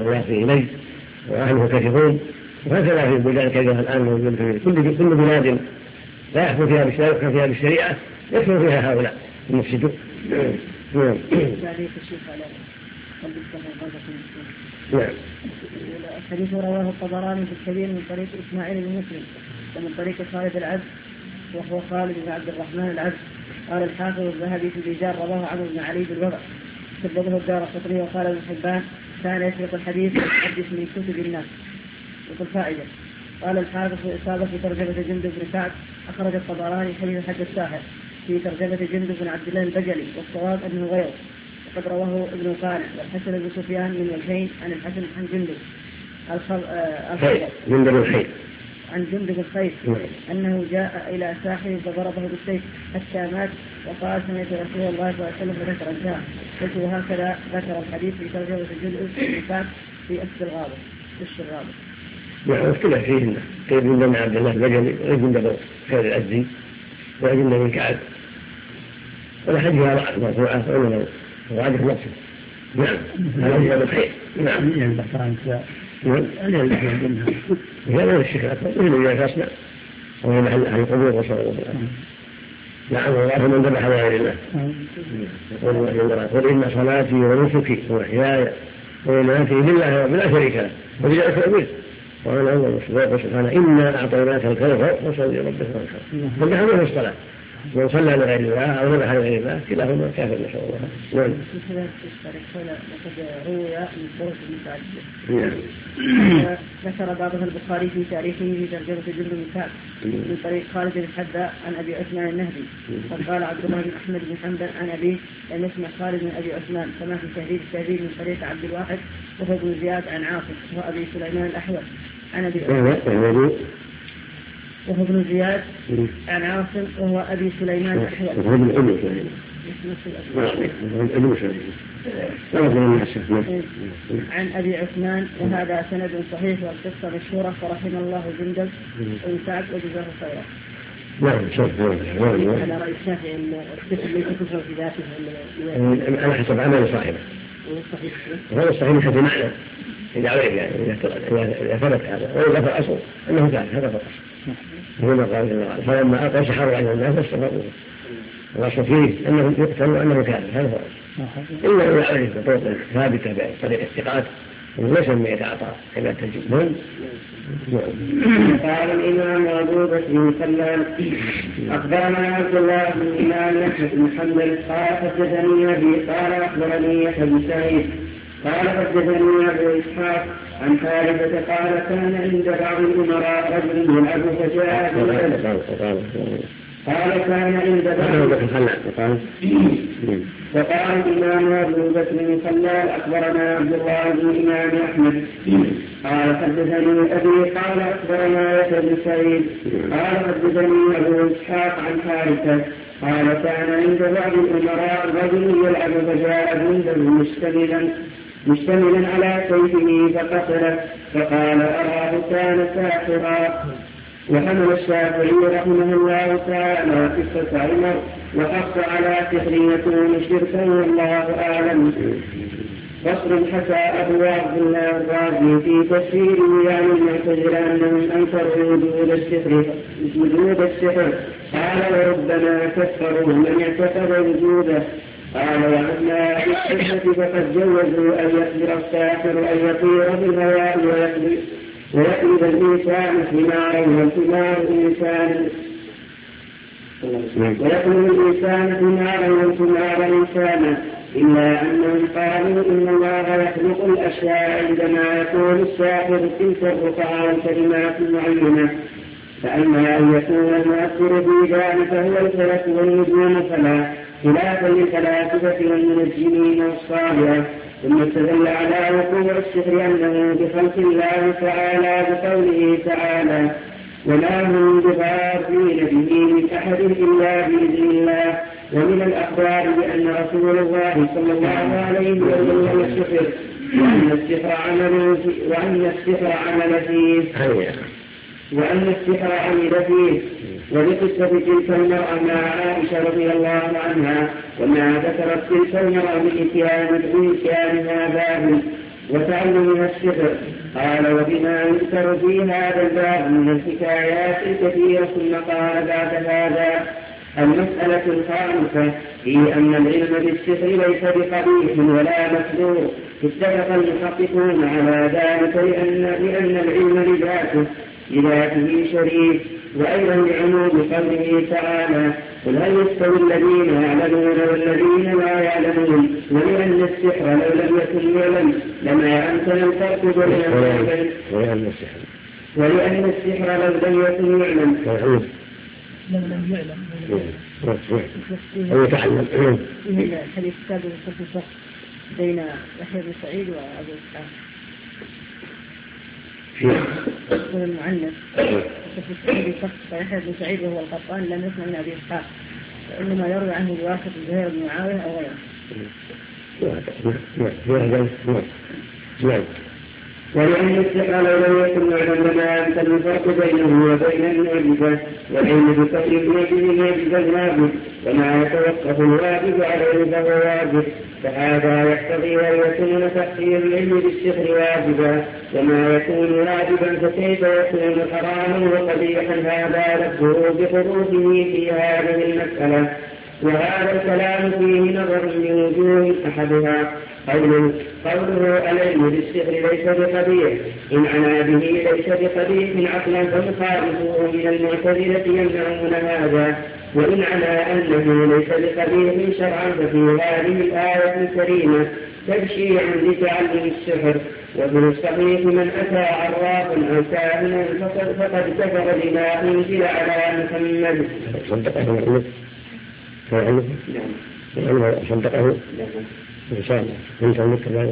ويأتي إليه وأهله كثيرون، وهكذا في البلدان كثيرة الآن موجود في كل بلاد لا يحكم فيها بالشريعة يكثر فيها هؤلاء المفسدون. نعم. الحديث رواه الطبراني في الكبير من طريق إسماعيل بن مسلم ومن طريق خالد العبد وهو خالد بن عبد الرحمن العبد. قال الحافظ الذهبي في الرجال رواه عمرو بن علي بالوضع كذبه الدارقطني وقال ابن حبان كان يسبق الحديث ويحدث من كتب الناس. وقل فائدة. قال الحافظ في إصابة في ترجمة جندب بن كعب أخرج الطبراني حديث حج الساحر في ترجمة جندب بن عبد الله البجلي والصواب أنه غيره، وقد رواه ابن قانع والحسن بن سفيان من وجهين عن الحسن عن جندب عن جندب الخير أنه جاء إلى ساحر فضربه بالسيف حتى مات وقال سمعت رسول الله صلى الله عليه وسلم فذكر انتهى. قلت وهكذا ذكر الحديث في ترجمة جندب بن كعب في أسد الغابة. نعم اختلف فيه كيف جندب بن عبد الله البجلي وجندب خير الأزدي وجندب بن كعب والحديث هذا مرفوعة وإنه وعده نفسه. نعم هذا جندب الخير. نعم هذا الشيخ الأكبر وإنه إذا فاسنا وهو محل أهل القبور وصلى الله عليه وسلم. نعم الله من ذبح لغير الله قل إن صلاتي ونسكي ومحياي ومماتي لله بلا شريك له وبذلك أمرت وأنا أول سبحانه إنا أعطيناك الكوثر فصل لربك وانحر. فذبح منه الصلاة من صلى لغير الله أو ذبح لغير الله كلاهما كافر نسأل الله. نعم. ذكر بعضها البخاري في تاريخه في ترجمة جندب بن كعب من طريق خالد بن حذاء عن أبي عثمان النهدي. وقال عبد الله بن أحمد بن حنبل عن أبيه لم يسمع خالد بن أبي عثمان كما في تهذيب التهذيب من طريق عبد الواحد وهو ابن زياد عن عاصم وأبي سليمان الأحول عن أبي وهو ابن زياد عن عاصم وهو أبي سليمان الأحول عن أبي عثمان وهذا سند صحيح والقصة مشهورة فرحم الله جندب بن كعب وجزاه خيرا. على رأي الشافعي الكتب ليس كفر في ذاته أنا حسب عمل صاحبه وهذا الصحيح من حيث معنى إذا عرف يعني إذا ثبت هذا وإذا فالأصل أنه كان هذا فالأصل هنا قال الله فلما أعطى سحروا على الناس استغفروه والأصل فيه أنه يقتل وأنه كان هذا فالأصل إلا إذا عرف بطرق ثابتة بطريق الثقات وليس من يتعاطى إلى التجمل. قال الإمام أبو بكر بن سلام أخبرنا عبد الله بن الإمام أحمد بن حنبل قال حدثني أبي قال أخبرني يحيى بن سعيد قال حدثني أبو إسحاق عن حارثة قال كان عند بعض الأمراء رجل يلعب فجاء قال كان عند بعض وقال الإمام أبو بكر بن خلال أخبرنا عبد الله بن الإمام أحمد قال حدثني أبي قال أخبرنا يحيى بن سعيد قال حدثني أبو إسحاق عن حارثة قال كان عند بعض الأمراء رجل يلعب فجاء جنده مشتملا على سيفه فقتله فقال أراه كان ساحرا. وحمل الشافعي رحمه الله تعالى قصة عمر وحق على سحر يكون شركا والله أعلم. فصل حكى أبو عبد الله الرازي في تفسيره عن المعتزلة أنهم أنكروا وجود السحر قال وربما كفروا من اعتقد وجوده. قال وعما بالسحر فقد جوزوا أن يقدر الساحر أن يطير بالهواء ويقلب الإنسان حمارا والحمار إنسانا ويقلب الإنسان حمارا والحمار إنسانا إلا أنهم قالوا إن الله يخلق الأشياء عندما يقول الساحر تلك الرقعة والكلمات معينة. فأما أن يكون المؤثر في ذلك هو الفلك والنجوم فلا خلافا للفلاسفة والمنجمين والصالحة. ثم استدل على وقوع السحر أنه بخلق الله تعالى بقوله تعالى وما هم بضارين به من أحد إلا بإذن الله. ومن الأخبار بأن رسول الله صلى الله عليه وسلم السحر وأن السحر عمل فيه وبقصة تلك المرأة مع عائشة رضي الله عنها وما ذكرت تلك المرأة بإتيانها باب وتعلمها السحر. قال وبما يذكر في هذا الباب من الحكايات الكثيرة. ثم قال بعد هذا المسألة الخامسة في أن العلم بالسحر ليس بقبيح ولا مكروه. اتفق المحققون على ذلك لأن العلم لذاته شريف، وأيضا لعموم قوله تعالى قل هل يستوي الذين يعلمون والذين لا يعلمون، ولأن السحر لو لم يكن يعلم لما أمكن الفرق بين ولأن السحر لو لم يكن يعلم أو يتعلم. الحديث السابق في بين يحيى بن سعيد وأبو إسحاق يقول المعنف في يحيى بن سعيد وهو القطان لم يسمع من أبي إسحاق، وإنما يروي عنه بواسطة زهير بن معاوية أو غيره. ولأن السحر لو لم يكن يعلم لما أمكن الفرق بينه وبين المعجزة، والعلم بقدر المعجزة الواجب، وما يتوقف الواجب عليه فهو واجب. فهذا يقتضي أن يكون تحصيل العلم بالسحر واجبا، وما يكون واجبا فكيف يكون حراما وقبيحا؟ هذا لفظه بحروفه في هذه المسألة. وهذا الكلام فيه نظر من وجوه. أحدها قوله العلم بالسحر ليس بقبيح، إن عنا به ليس بقبيح عقلا فمخالفوه من المعتزلة يمنعون هذا، وإن عنا أنه ليس بقبيح شرعا ففي هذه الآية الكريمة تبشيع لتعلم السحر. وفي الصحيح من أتى عرافا أو كاهنا فقد كفر بما أنزل على محمد. صدقه إن شاء الله. أنت عندك كذلك؟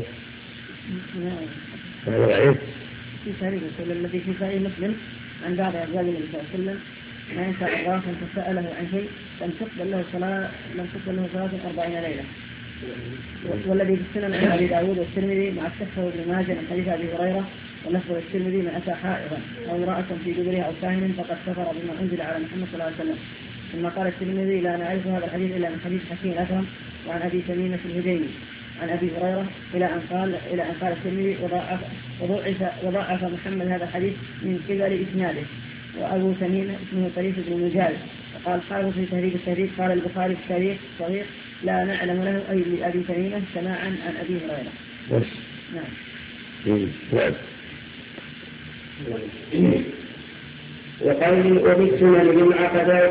هذا بعيد. في تاريخ الذي في صحيح مسلم عن بعض أزواج النبي صلى الله عليه وسلم ما ينسى عرافا فسأله عن شيء لم تقبل له صلاة 40 ليلة. والذي في السنن عن أبي داود والترمذي مع الصحة وابن ماجه من حديث أبي هريرة ولفظ الترمذي من أتى حائضا أو امرأة في دبرها أو كاهن فقد كفر بما أنزل على محمد صلى الله عليه وسلم. ثم قال الترمذي لا نعرف هذا الحديث إلا من حديث حكيم الأكرم وعن أبي تميمة الهذيلي عن أبي هريرة إلى أن قال الترمذي وضعف محمد هذا الحديث من قبل إسناده. وأبو تميمة اسمه طريف بن مجالد. وقال حافظ في تهذيب التهذيب قال البخاري في التاريخ الصغير لا نعلم له أي لأبي تميمة سماعا عن أبي هريرة. نعم. وفي السنن من عقبات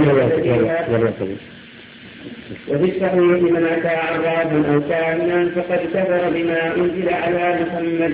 وفي الصحيح من أتى عرافا أو كاهنا فقد كفر بما أنزل على محمد.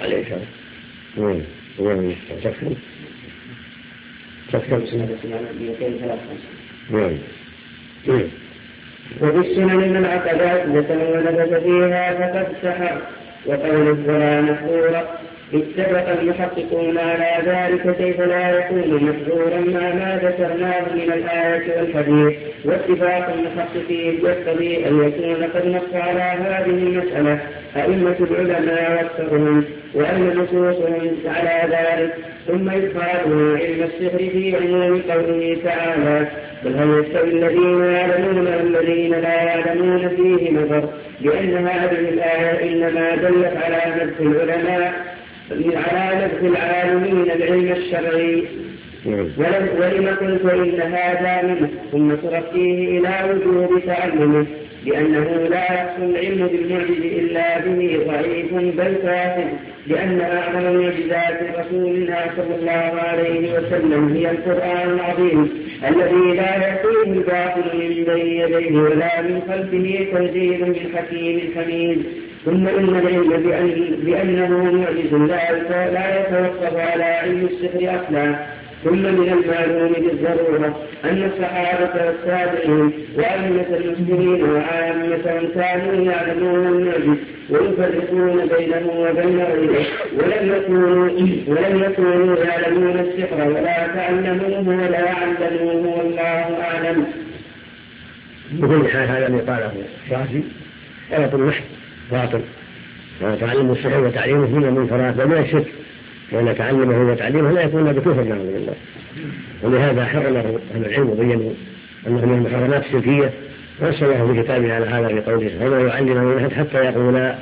وفي السنن من عقبات ونبت فيها فقد سحر. وقول الزرع محظورا اتفق المحققون على ذلك كيف لا يكون محظورا ما ذكرناه من الآية والحديث. واتفاق المحققين يقتضي أن يكون قد نص على هذه المسألة أئمة العلماء واكثرهم وأن نصوصهم على ذلك. ثم إدخاله علم السحر في عموم قوله تعالى بل هل يستوي الذين يعلمون والذين لا يعلمون فيه نظر، لأن هذه الآية إنما دلت على مدح العلماء على نبذ العالمين العلم الشرعي. ولما قلت إن هذا منه ثم ترقيه إلى وجوب تعلمه، لأنه لا يحصل العلم بالمعجز إلا به ضعيف بل فاسد، لأن أعظم معجزات رسولنا صلى الله عليه وسلم هي القرآن العظيم الذي لا يأتيه الباطل من بين يديه ولا من خلفه تنزيل من حكيم حميد. ثم إن العلم بأنه معجز لا يتوقف على علم السحر أصلا. ثم من المعلوم بالضرورة أن الصحابة والتابعين وأئمة المسلمين وعامتهم كانوا يعلمون المعجز ويفرقون بينه وبين غيره، ولم يكونوا يعلمون السحر ولا تعلموه ولا يعلموه والله أعلم. بكل حال هذا اللي قاله الشافعي غلط محض باطل، وتعلم السحر وتعليمه من المنكرات وما الشرك، لأن تعلمه وتعليمه لا يكون بكفر نعوذ بالله. ولهذا حرمه أهل العلم وبينوا أنه من المحرمات الشركية، ونص الله في كتابه على هذا بقوله وما يعلمه من أحد حتى يقولا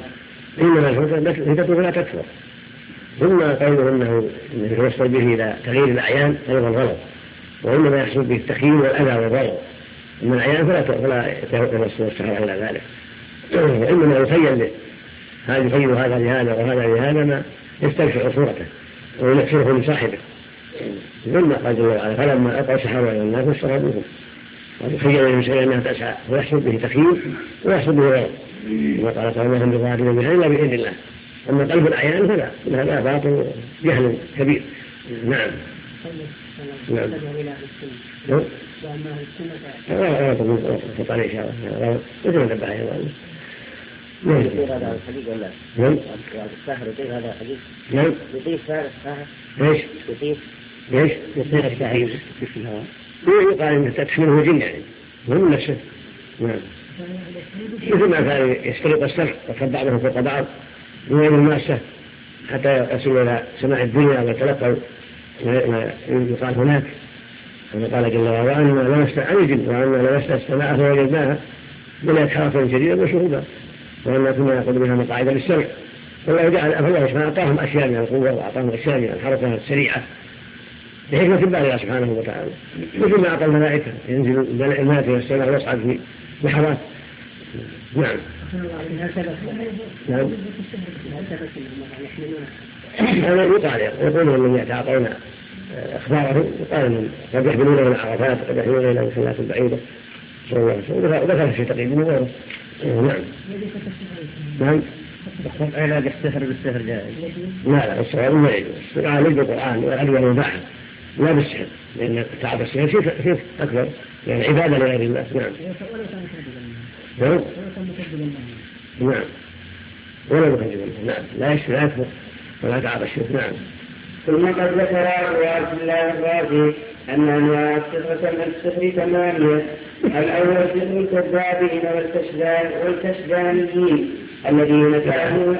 إنما الفتنة لا تكثر. ثم قوله أنه يتوصل به إلى تغيير الأعيان أيضا غلط، وإنما يحصل به التخيير والأذى والضرر. أما الأعيان فلا يتوصل السحر إلى ذلك، وإنما يخيل هذا لهذا وهذا لهذا ما يسترفع صورته وينفره لصاحبه. ثم قال جل وعلا فلما ألقوا السحرة إلى الناس استرهبوهم، ويخيل الإنسان أنها تسعى ويحصل به تخيير ويحصل به غير، وقال فما هم بظاهرين منها إلا بإذن الله. أما قلب الأعيان فلا، هذا باطل جهل كبير. نعم. نعم. لا تطلع إن شاء الله مثل ما تبعه الله. يطير هذا الحديث ولا؟ نعم. الساحر يطير هذا الحديث؟ نعم. يطير الساحر؟ ايش؟ يطير الساحر في الهواء. يقال إن تكسره جن يعني وهم نفسه. نعم. مثل ما كان يسترق السمع وكان بعضهم فوق بعض من الماسة حتى يصل إلى سماع الدنيا ويتلقوا ما يقال هناك، كما قال جل وعلا وأنا لمسنا السماء فوجدناها بلاد حراسا شديدا وشهودا وأنا كنا نأخذ منها مقاعد للسمع. فالله سبحانه أعطاهم أشياء من القوة وأعطاهم أشياء من الحركة السريعة بحكمة بالغة سبحانه وتعالى، مثل ما أعطى الملائكة ينزل الملائكة إلى السماء ويصعد في لحظات. نعم. نعم. هذا يقولون من يتعاطون أخباره، يقال أنهم قد يحملون إلى عرفات وقد يحملون إلى مسلات بعيدة صلى الله عليه وسلم ودخل في تقييد وغيره. نعم. نعم. علاج السحر بالسحر جائز؟ لا السحر ما يجوز، عالج بالقرآن والعلم والمباحة لا بالسحر، لأن تعب السحر شيء أكبر يعني عبادة لغير الله. نعم. نعم. نعم. ولا مخرج. نعم. لا يكفر ولا تعب الشرك. نعم. ثم قد ذكر أبو عبد الله الرازي أن أنواع السحر ثمانية. الأول سحر الكذابين والكسبانيين الذين كانوا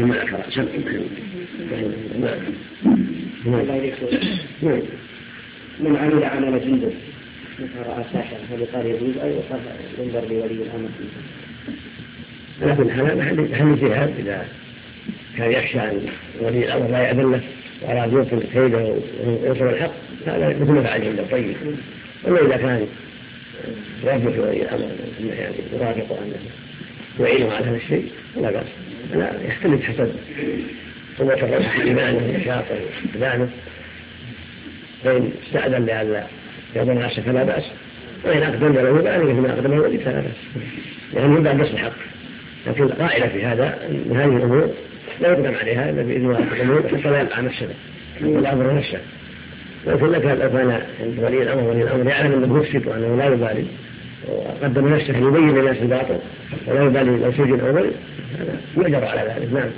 من عمل عمل جنده رأى ساحر فلقال يجوز أو ينظر لولي الأمر. لكن هل الجهاد إذا كان يخشى أن ولي الأمر لا يأذن له وأراد يوصل كيده ويوصل الحق هذا مثل ما فعل عنده طيب. أما إذا كان يوافق ولي الأمر يعني يرافق أنه يعينه على هذا الشيء لا بأس، لا يختلف حسب قوة الرأس في إيمانه وشاطر إيمانه، فإن استأذن لألا يظن نفسه فلا بأس، وإن أقدم له ذلك فيما أقدمه ولي فلا بأس، يعني يبدأ بس الحق. لكن القائلة في هذا من هذه الأمور لا يقدم عليها إلا بإذن الله الأمور حتى لا يقع نفسه ولا أمر نفسه. لكن لك لو كان ولي الأمر يعلم أنه مفسد وأنه لا يبالي وقدم نفسه يبين للناس الباطل ولا يبالي لو سجن أو غير هذا يؤجر على ذلك. نعم.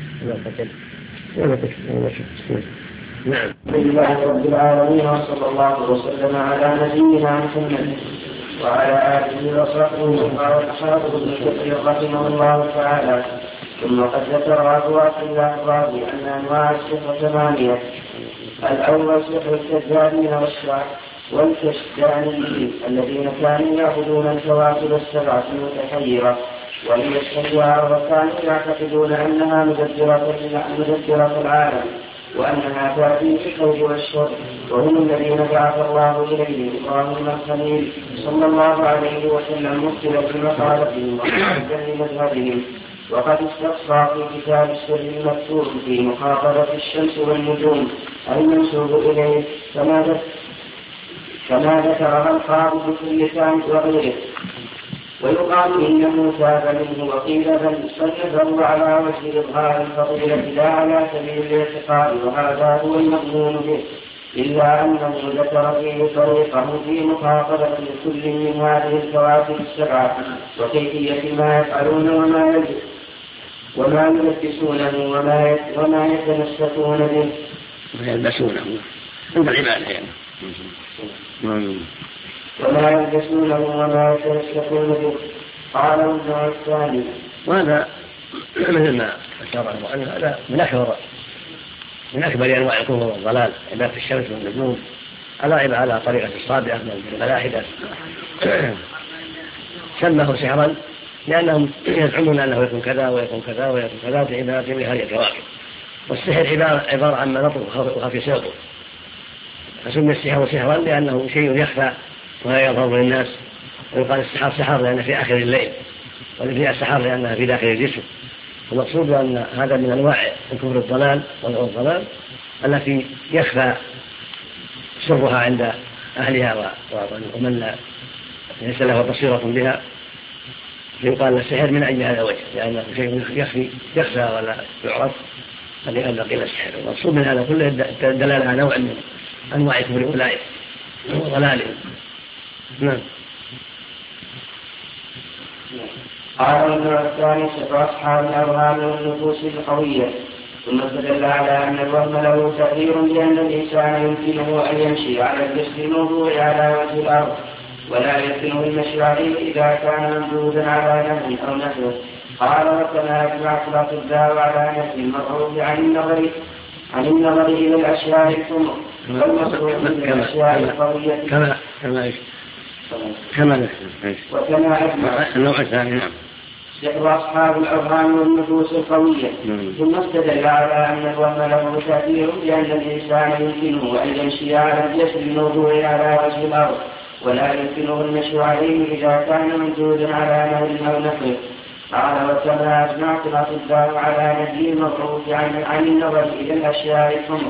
نعم. لله رب العالمين وصلى الله وسلم على نبينا محمد وعلى آله وصحبه قال الحافظ ابن كثير رحمه الله تعالى ثم قد ذكر أبو عبد الله الرازي أن أنواع السحر ثمانية. الأول سحر الكذابين والكشدانيين الذين كانوا يعبدون الكواكب السبعة المتحيرة وهي السيارة، وكانوا يعتقدون أنها مدبرة العالم وأنها تأتي بالخير والشر، وهم الذين بعث الله إليهم إبراهيم الخليل صلى الله عليه وسلم مبتلا بمقالتهم ومعدا لمذهبهم. وقد استقصى في كتاب السر المكتوب في مخاطبة الشمس والنجوم المنسوب إليه كما ذكرها القاضي في اللسان وغيره. ويقال إنه تاب منه وقيل بل صنفه على وجه إظهار الفضيلة لا على سبيل الاعتقاد، وهذا هو المضمون به، إلا أنه ذكر فيه طريقه في مخاطبة كل من هذه الكواكب السبعة وكيفية ما يفعلون وما يلبسونه وما يتمسكون به ويلبسونه عند العبادة يعني وما يلبسونه وما يتمسكون به. قال النوع الثاني وهذا مثل ما أشار أن هذا من أكبر أنواع الكفر والضلال عبادة الشمس والنجوم على طريقة الصابئة من الملاحدة سماه سحرا لأنهم يزعمون أنه يكون كذا ويكون كذا ويكون كذا في عبادة بهذه الكواكب. والسحر عبارة عن ما نطلب وخفي سيطر، فسمي السحر سحرا لأنه شيء يخفى ولا يظهر للناس. ويقال السحر سحر لأنه في آخر الليل، والإبلياء السحر لأنها في داخل الجسم. المقصود أن هذا من أنواع الكفر الضلال والضلال التي يخفى سرها عند أهلها ومن ليس له بصيرة بها. فيقال السحر من أي هذا الوجه لأنه شيء يخفى ولا يعرف فلهذا قيل السحر. المقصود من هذا كله دلالة على نوع من أنواع كفر أولئك وضلالهم. نعم. قال ابن عباس وأصحاب الأوهام والنفوس القوية، ثم استدل على أن الوهم له تأثير بأن الإنسان يمكنه أن يمشي على الجسر الموضوع على وجه الأرض، ولا يمكنه المشي عليه إذا كان ممدودا على نهر أو نحوه. قال وكما أجمعت الأطباء على نفي المعروف عن النظر إلى الأشياء الحمر والمصروف من الأشياء القوية وكما أجمع النوع الثاني. نعم. سحر أصحاب الأوهام والنفوس القوية. ثم استدل على أن الوهم له تأثير بأن الإنسان يمكنه أن يمشي على الجسر الموضوع على وجه الأرض، ولا يمكنه المشي عليه إذا كان موجودا على نهر أو نحوه. قال وكما أجمعت الأطباء على نفي المعروف عن النظر إلى الأشياء الحمر.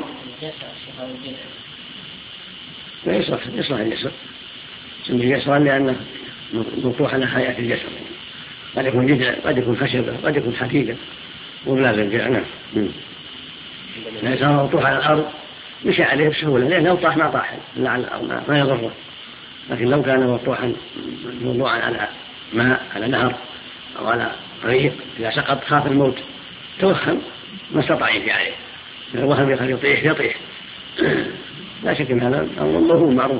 لا يصلح الجسر، سميه جسرا لأنه مفتوح على حياة الجسر، قد يكون جدع قد يكون خشبة قد يكون حديدة وبلازم جعنا. ليس مفتوح على الأرض مشى عليه بسهولة، لأنه لو طاح ما طاح إلا على الأرض ما يضره. لكن لو كان مفتوحا موضوعا على ماء على نهر أو على طريق إذا سقط خاف الموت توهم ما استطاع يمشي عليه، الوهم يطيح. لا شك ان هذا الله معروف.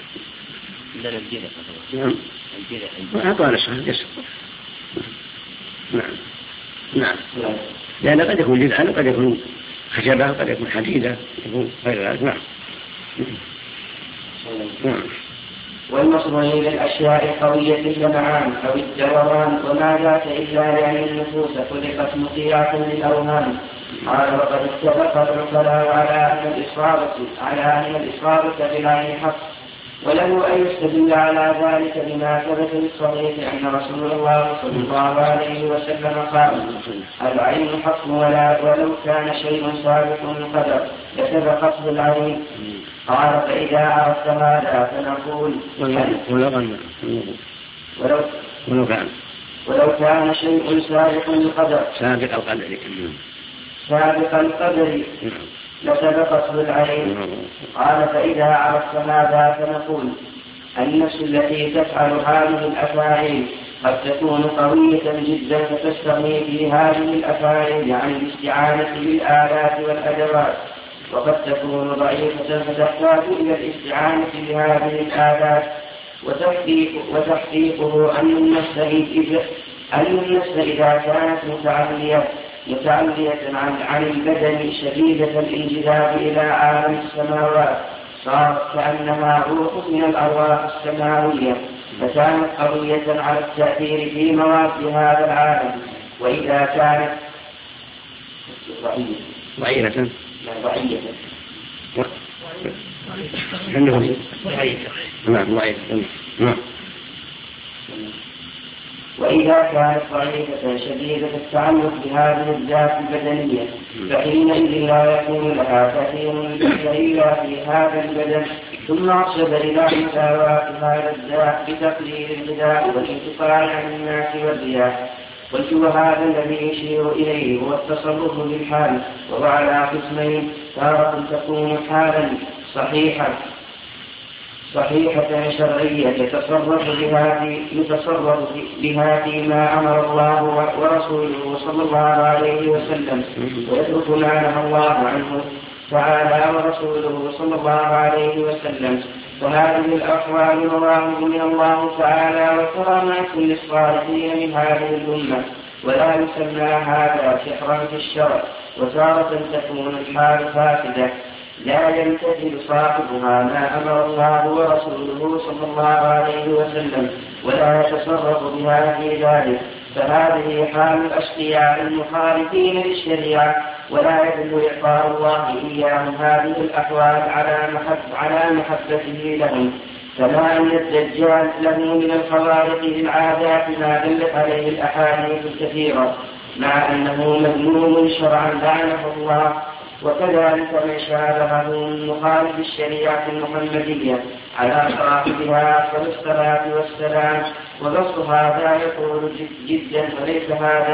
نعم. أعطانا السهل جسر. نعم. لأن قد يكون جدعا قد يكون خشبة قد يكون حديدة يكون غير ذلك. نعم. والمصدر إلى الأشياء القوية كالنعام أو الدوران وما ذاك إلا لأن النفوس خلقت مطيعة للأوهام. قال وقد اتفق العقلاء على أن الإصابة بالعين حق، وله أن يستدل على ذلك بما ثبت بالصحيح أن رسول الله صلى الله عليه وسلم قال العين حق ولو كان شيء سابق القدر لسبقته العين. قال فإذا عرفت هذا فنقول ولو كان شيء سابق القدر لسبقته العين. قال فإذا عرفت هذا فنقول النفس التي تفعل هذه الأفاعيل قد تكون قوية جدا فتستغني في هذه الأفاعيل عن الاستعانة بالآلات والأدوات، وقد تكون ضعيفة فتحتاج إلى الاستعانة بهذه الآلات. وتحقيقه أن النفس إذا كانت متعلية عن البدن شديدة الانجذاب إلى عالم السماوات صارت كأنها روح من الأرواح السماوية، فكانت قوية على التأثير في مواد هذا العالم. وإذا كانت ضعيفة وإذا كانت ضعيفة شديدة التعلق بهذه الذات البدنية فحينئذ لا يكون لها تأثير إلا في هذا البدن، ثم أرشد إلى مساواة هذا الذات بتقليل الغذاء والانقطاع عن الناس والرياء. قلت وهذا الذي يشير إليه هو التصرف بالحال، وعلى قسمين: تارة تكون حالا صحيحة شرعية يتصرف بها فيما أمر الله ورسوله صلى الله عليه وسلم، ويترك ما نهى الله عنه تعالى ورسوله صلى الله عليه وسلم. وهذه الأقوال مواهب من الله تعالى وكرامات للصالحين من هذه الأمة، ولا يسمى هذا سحرا في الشرع. وتارة تكون الحال فاسدة لا يمتثل صاحبها ما أمر الله ورسوله صلى الله عليه وسلم، ولا يتصرف بها في ذلك، فهذه حال الأشقياء المخالفين للشريعة، ولا يدل إعطاء الله إياهم هذه الأحوال على محبته لهم، كما أن الدجال له من الخوارق للعادات ما دلت عليه الأحاديث الكثيرة، مع أنه مذموم شرعا لعنه الله. وكذلك من شابهه من مخالف الشريعة المحمدية على صاحبها أفضل الصلاة والسلام، وبسط هذا يقول جدا وليس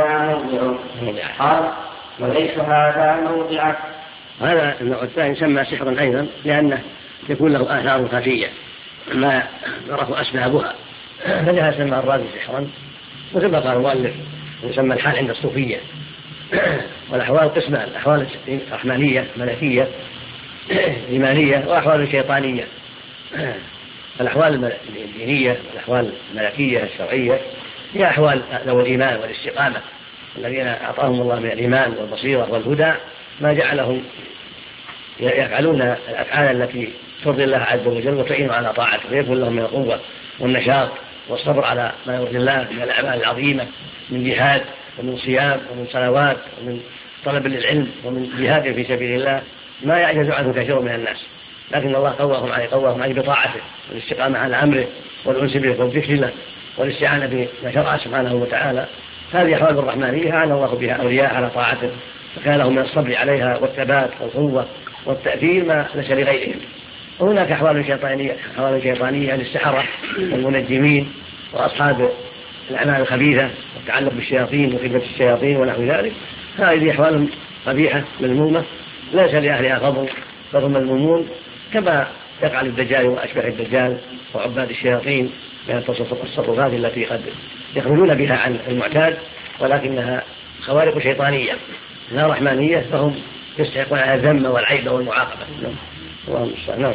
هذا موضعه. هذا النوع الثاني يسمى سحرا أيضا، لأنه يكون له آثار خفية ما يعرف أسبابها، فلهذا يسمى الرازي سحرا. مثل ما قال المؤلف يسمى الحال عند الصوفية. والأحوال قسمان: الأحوال رحمانية ملكية إيمانية، وأحوال شيطانية. الأحوال الدينية والأحوال الملكية الشرعية هي أحوال ذوي الإيمان والاستقامة الذين أعطاهم الله من الإيمان والبصيرة والهدى ما جعلهم يفعلون الأفعال التي ترضي الله عز وجل وتعين على طاعته، ويكون لهم من القوة والنشاط والصبر على ما يرضي الله من الأعمال العظيمة، من جهاد ومن صيام ومن صلوات ومن طلب للعلم ومن جهاد في سبيل الله ما يعجز عنه كثير من الناس، لكن الله قواهم عليه بطاعته والاستقامة على أمره والأنس به والذكر له والاستعانة بما شرع سبحانه وتعالى. هذه أحوال الرحمانية أعان الله بها أولياء على طاعته، فكان لهم من الصبر عليها والثبات والقوة والتأثير ما ليس لغيرهم. وهناك أحوال شيطانية للسحرة والمنجمين وأصحاب الأعمال الخبيثة والتعلق بالشياطين وخدمة الشياطين ونحو ذلك. هذه أحوال قبيحة مذمومة ليس لأهلها فضل، بل هم مذمومون، كما يفعل الدجال وأشبه الدجال وعباد الشياطين من التصرفات التي قد يخرجون بها عن المعتاد، ولكنها خوارق شيطانية لا رحمانية، فهم يستحقون على الذم والعيب والمعاقبة. اللهم استعان.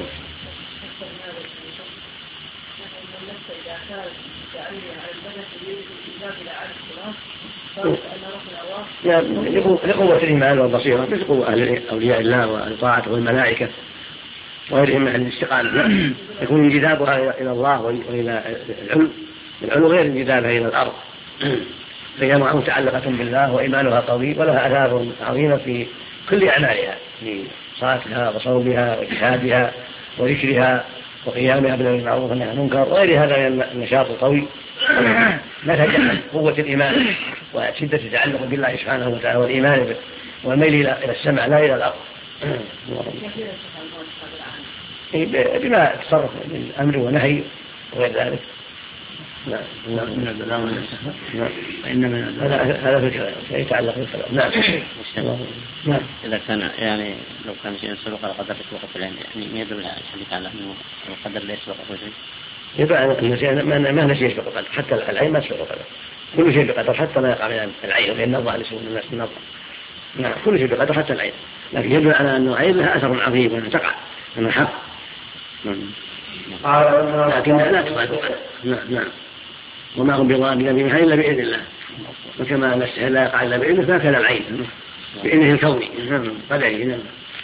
لقوة الإيمان والبصيرة، مثل قوة أولياء الله والطاعة والملائكة وغيرهم من الاستقامة، يكون انجذابها إلى الله وإلى العلو غير انجذابها إلى الأرض، فهي متعلقة بالله وإيمانها قوي، ولها آثار عظيمة في كل أعمالها، في صلاتها وصومها وجهادها وذكرها وقيامها بالمعروف والنهي عن المنكر وغير هذا من النشاط القوي، نتج عن قوة الإيمان وشدة التعلق بالله سبحانه وتعالى والإيمان به والميل إلى السماء لا إلى الأرض، بما تصرف من أمر ونهي وغير ذلك. هذا في الكلام يتعلق بالكلام. نعم. إذا كان يعني لو كان شيء سبق القدر يسبق في العلم، يعني ما يدل على الحديث على أنه القدر لا يسبق في العلم. يبقى ما نسي يسبق القدر، حتى العين ما تسبق القدر، كل شيء بقدر حتى ما يقع من العين، لأن الله ليس من الناس النظر. نعم، كل شيء بقدر حتى العين، لكن يدل على أن العين لها أثر عظيم وأنها تقع من الحق، لكن لا تقع. نعم. وما هم بضارين بها إلا بإذن الله، وكما أن السحر لا يقع إلا بإذنه فهكذا العين بإذنه الكوني قدره.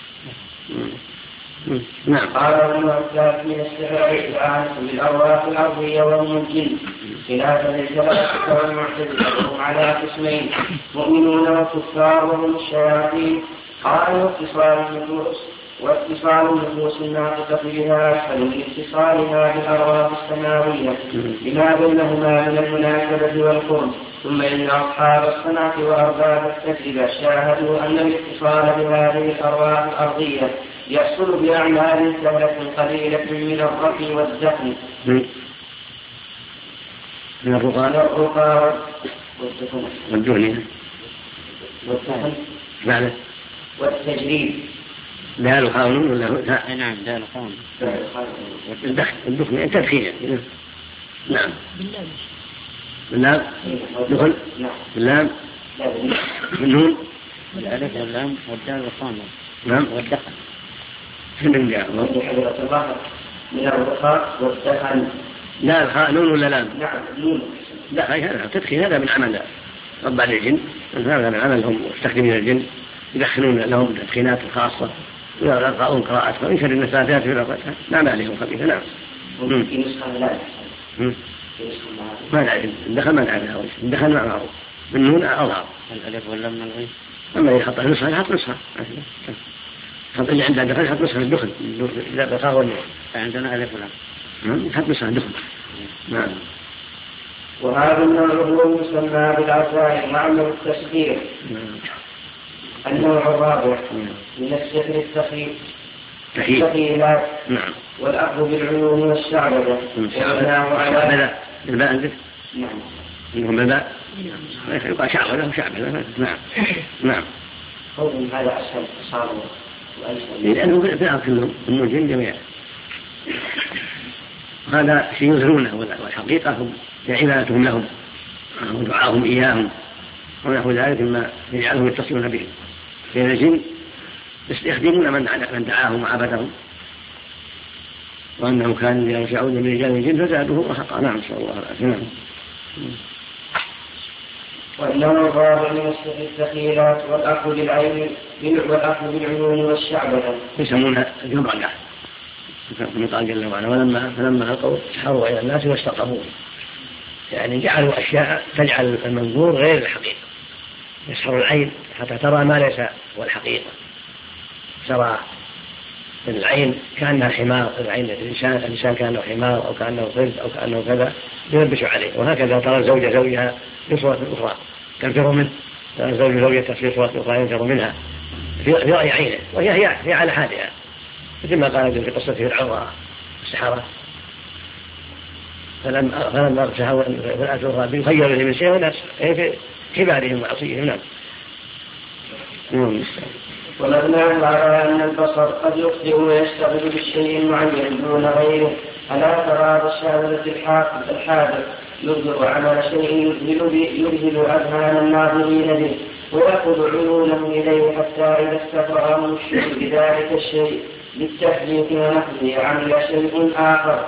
نعم. قال المعتاد من السحر إشعاع بالأرواح الأرضية والممكن، خلافا للجبلة والمعتزلة هم على قسمين: مؤمنون وكفار وهم الشياطين. قال واتصال النفوس الناطقة بها أسهل من اتصالها بالأرواح السماوية لما بينهما من المناسبة والقرب. ثم إن أصحاب الصنعة وأرباب التجربة شاهدوا أن الاتصال بهذه الأرواح الأرضية يحصل بأعمال سهلة قليلة من الرقي والدفن من الرقى والدهن والتجريب. لا القانون ولا نعم لا القانون الدخن تدخين. نعم باللام دخل باللام بالنون بالألف واللام والدال والقانون. نعم والدخن من الرقاء والدخن. لا القانون ولا لام؟ نعم نون. لا هذا تدخين، هذا من عمل رب الجن، هذا من عملهم مستخدمين الجن يدخلون لهم تدخينات خاصة ويقرؤون قراءات وإن شر النفاثات في العقد. نعم عليهم خبيثة. نعم. ما نعرف الدخل ما نعرفها الدخل ما معروف النون أظهر الألف ولا من الغين أما إذا حطها نصها يحط نصها حط اللي عنده دخل يحط نصها الدخل إذا بقاه والنون عندنا ألف ولا يحط نصها الدخل. نعم. وهذا النوع هو المسمى بالعزائم وعمل التسخير. النوع الرابع من السحر التخيلات والأخذ بالعيون والشعبذة وبناء على الباء عندك؟ منهم الباء يبقى شعبذة. نعم. قول هذا أسهل صار لأنه في كلهم النجم جميعا هذا شيء يظهرونه والحقيقة هم عبادتهم لهم ودعاهم إياهم ونحو ذلك مما يجعلهم يتصلون بهم. لأن الجن يخدمون من دعاهم وعبدهم وأنه كان يرجعون من رجال الجن فزادوه رهقا. نعم صلى الله عليه وسلم. والنوع الرابع من السحر الثقيلات والأخذ بالعيون والشعبذة يسمونها الجبرقة من قال جل وعلا فلما ألقوا سحروا إلى الناس واستقاموا يعني جعلوا أشياء تجعل المنظور غير الحقيقة. يسحر العين حتى ترى ما ليس هو الحقيقة. ترى العين كأنها حمار العين الإنسان كأنه حمار أو كأنه قرد أو كأنه كذا يلبس عليه. وهكذا ترى الزوجة زوجها في صورة أخرى تنفر منه ترى الزوج زوجته في صورة أخرى ينفر منها في رأي عينه وهي على حالها مثل ما قال في قصة فرعون السحرة فلما أرسلوا في الآخرة بيخيروا من شيء وناس في كبارهم وعصيهم. نعم. ولبناه على أن البصر قد يخطئ ويشتغل بالشيء المعين دون غيره ألا ترى بالشهادة الحاذر يبدو عمل شيء يذهل أذهان الناظرين به ويأخذ عيونهم إليه حتى إذا استفرغهم الشيء بذلك الشيء بالتحديث ونحوه عمل شيء آخر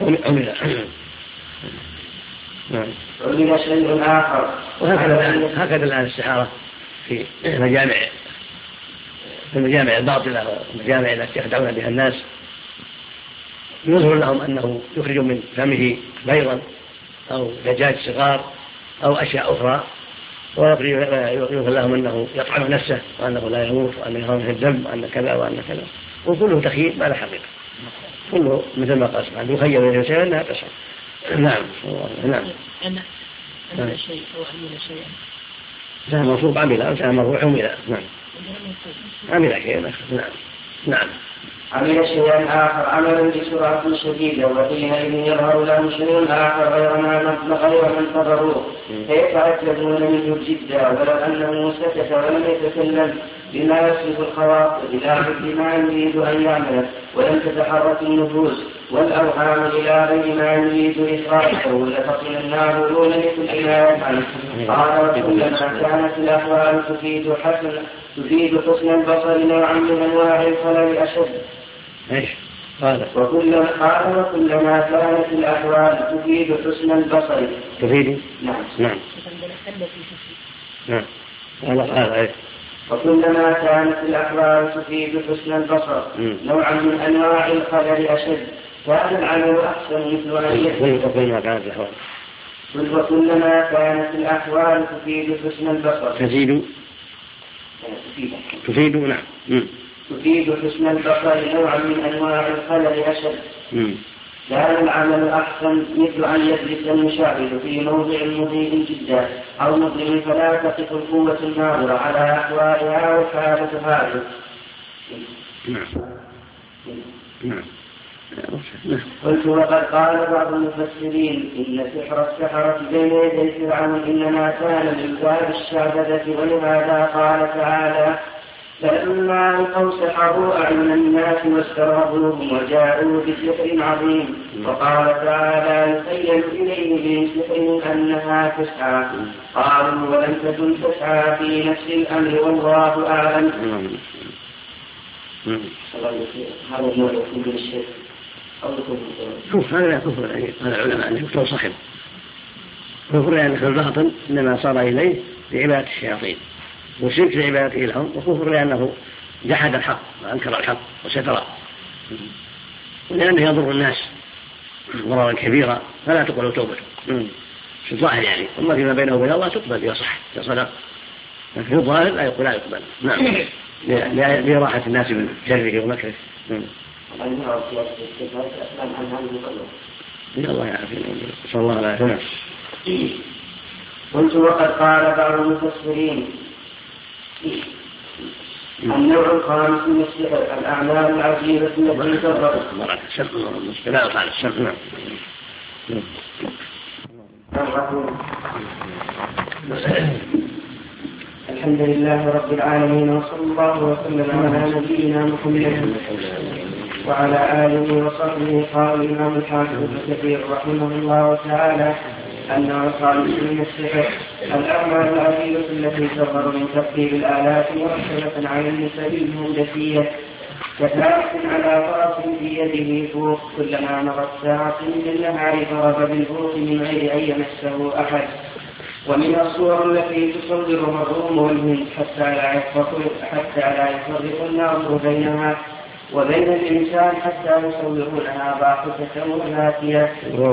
وهكذا الآن السحارة في المجامع الباطلة والمجامع التي يخدعون بها الناس يظهر لهم أنه يخرج من فمه بيضا أو دجاج صغار أو أشياء أخرى ويظهر لهم أنه يطعم نفسه وأنه لا يموت وأنه يهرم في الدم وأن كذا وأن كذا وكله تخيل ما له حقيقة كله مثل ما قال سبحانه يخيل إليه شيئا أنها تشعر. نعم. عمل شيء أو عمل شيئا كان مرفوع عمل أو كان مرفوع عمل. نعم. عمل شيئا. نعم. عمل شيئا آخر عملا بسرعة شديدة وحينئذ يظهر لهم شيء آخر غير ما انتظروه فيتعجبون منه جدا ولو أنه سكت ولم يتكلم بما يصف الخواطر بما يريد أن يعمل ولم تتحرك النفوس والأوهام إلى غير ما يريد إخراجه لفطن الناظرون لكل ما يفعل. قال كلما كانت الأحوال تفيد حسن البصر نوعا من أنواع الخلل أشد. وكلما كانت الأحوال تفيد حسن البصر تفيد. نعم. هذا وكلما كانت الأحوال تفيد حسن البصر نوعا من أنواع الخلل أشد كان العمل أحسن مثل أن وكلما كانت الأحوال وكلما كانت الأحوال تفيد حسن البصر تفيد. نعم. تفيد حسن البصر نوعا من أنواع الخلل أشد كان العمل أحسن مثل أن يجلس المشاهد في موضع مضيء جدا أو مظلم فلا تقف القوة الناظرة على أحوالها وحالة هذه. نعم. قلت وقد قال بعض المفسرين إن سحر السحرة بين يدي فرعون إنما كان من باب الشعبذة ولهذا قال تعالى فلما ألقوا سحروا أعين الناس واسترهبوهم وجاءوا بسحر عظيم وقال تعالى يخيل إليه من سحر أنها تسعى قالوا ولم تكن تسعى في نفس الأمر والله أعلم. هذا النوع يكون بالشرك أو يكون كفر. هذا كفر هذا العلماء أنه يكفر صاحبه كفر لأن الباطن إنما صار إليه بعبادة الشياطين وشرك لعبادته لهم وكفر لأنه جحد الحق وأنكر الحق وستره ولأنه يضر الناس ضررا كبيرا فلا تقبل توبته في الظاهر يعني، أما فيما بينه وبين الله تقبل يصح كصدق، لكن في الظاهر لا يقبل. نعم لراحة الناس من شره ومكره. الله يعافينا صلى الله عليه وسلم. قلت وقد قال بعض المفسرين النوع الخامس من السحر الأعمال العجيبة التي تظهر. لا يقال السحر. الحمد لله رب العالمين، وصلى الله وسلم على نبينا محمد وعلى آله وصحبه. قال الإمام الحافظ ابن كثير رحمه الله تعالى: النوع الخامس من السحر الأعمال العجيبة التي تظهر من ترتيب الآلات مرتبة على النسب الهندسية كفارس على فرس في يده فوق، كلما مرت ساعة من النهار ضرب بالفوق من غير أن يمسه أحد. ومن الصور التي تصورها الروم والهند حتى لا يفرق الناظر بينها وبين الإنسان حتى يصورونها ضاحكة وذاتية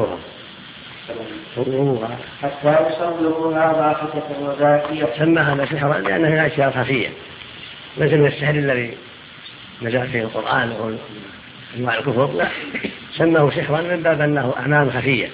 سمى هذا سحرا لأنها أشياء خفية ليس من السحر الذي نزل فيه القرآن وهو أنواع الكفر، لا، سماه سحرا من باب أنه أعمال خفية.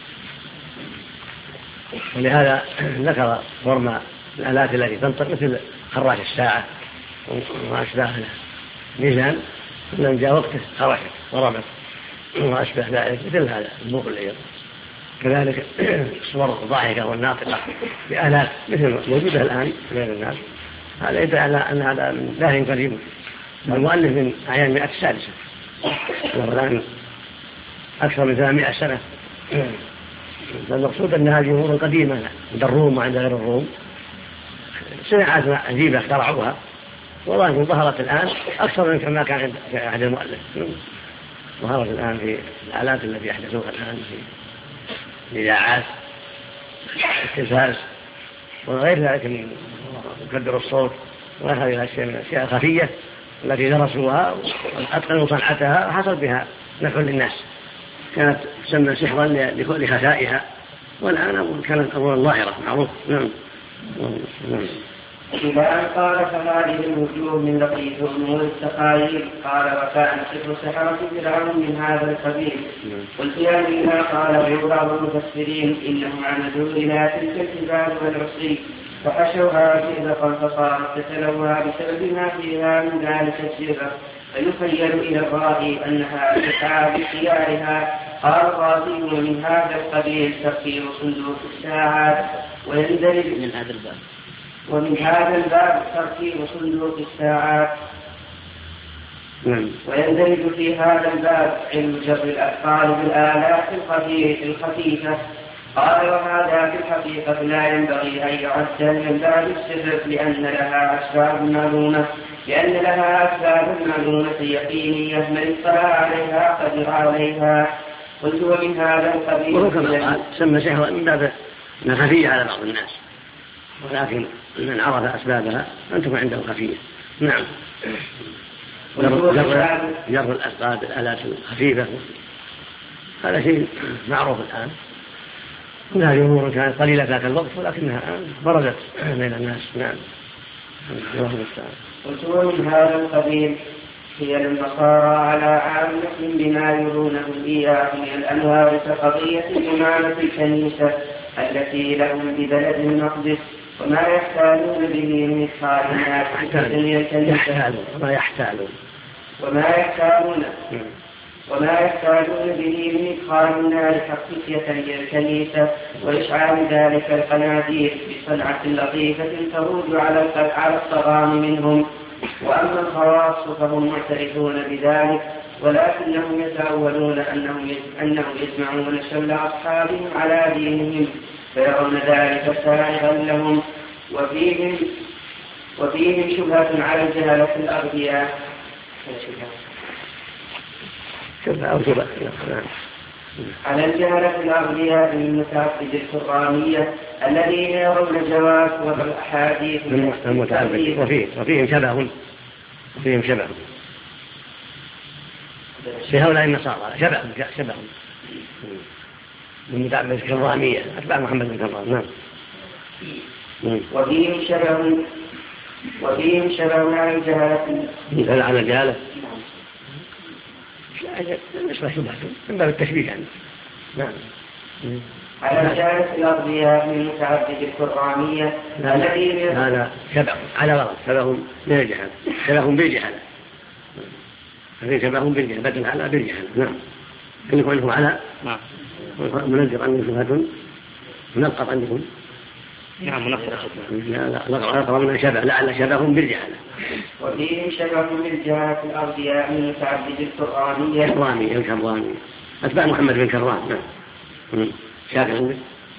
ولهذا ذكر ضرب الآلات التي تنطق مثل خراش الساعة وأشباهها ميزان، من جاء وقته خرشت ضربت وأشبه ذلك مثل هذا البوق العير. كذلك الصور الضاحكة والناطقة بآلات مثل موجودة الآن بين الناس، هذا يدل على أن هذا من لاهٍ قديم. المؤلف من أعيان 100 السادسة، والآن أكثر من 300 سنة. فالمقصود أن هذه أمور قديمة عند الروم وعند غير الروم، صناعات عجيبة اخترعوها، والله ظهرت الآن أكثر من كما كان في أحد المؤلف. ظهرت الآن في الآلات التي يحدثوها الآن في الإذاعات التلفاز وغير ذلك من مكبر الصوت وغير هذه الأشياء من الأشياء الخفية التي درسوها وأتقنوا صنعتها وحصل بها نفع للناس، كانت تسمى سحرا لخفائها، والآن كانت أمورا ظاهرة معروف. نعم. إلى أن قال: فهذه الوجوه من لطيف أمور التخايل. قال: وكان سحرة فرعون من هذا القبيل. قلت يا منها. قال بعض المفسرين: إنهم عمدوا إلى تلك الجبال والعصي فحشوها زئبقا فصارت تتلوى بسبب ما فيها من ذلك الزئبق، فيخيل إلى الرائي أنها تسعى بخيارها. قال الرازي: ومن هذا القبيل تفسير صندوق الساعات. ومن هذا الباب ترتيب صندوق الساعات. ويندرج في هذا الباب علم جر الأثقال بالآلات الخفيفة. قال: وهذا في الحقيقة لا ينبغي أن يعد من باب السحر لأن لها أسباب معلومة يقينية من اطلع عليها قدر عليها. قلت: ومن هذا القبيل. وكما قال سمى سحرا من باب خفية على بعض الناس، ولكن من عرف أسبابها أن تكون عنده خفية. نعم. جر الأثقال بالآلات الخفيفة هذا شيء معروف الآن، كل هذه أمور كانت قليلة ذاك الوقت ولكنها برزت بين الناس. نعم. قلت: ومن هذا القبيل هي النصارى على عامة بما يرونه إياه من الأنوار كقضية إمامة الكنيسة التي لهم ببلد المقدس، وما يحتالون به من إدخال الناس في دنيا الكنيسة وما يحتاجون به من إدخال النار حقيقية إلى الكنيسة وإشعال ذلك القناديل بصنعة لطيفة تروج على الطغام منهم. وأما الخواص فهم معترفون بذلك، ولكنهم يتأولون أنهم يجمعون شمل أصحابهم على دينهم فيرون ذلك سائغا لهم. وفيهم شبهة على الجهلة الأغبياء على الجهلة الأغبياء من متعبد القرآنية الذين يرون جواز وضع الأحاديث المتعبد وفيهم شبه في هؤلاء النصارى شبه من كرامية أتباع محمد بن كرام. نعم. وفيهم شبه على الجهالة. مثل على الجهالة نسبة شبهة من باب التشبيه يعني. نعم. على الجهالة الأرضية من متعدد القرآنية الذي هذا شبه على غرض شبه من الجهالة شبه بالجهالة هذه شبه بالجهالة بدل على بالجهالة. نعم. كلكم عنه على منزل عنه شبهة منقط عندكم. نعم منقط. لا أقرب من شبه لعل شبه بالجهالة. وفيه شبه بالجهالة الأرضية من متعدد القرآنية. الكرامي أتباع محمد بن كرام. نعم. شاكر عندك.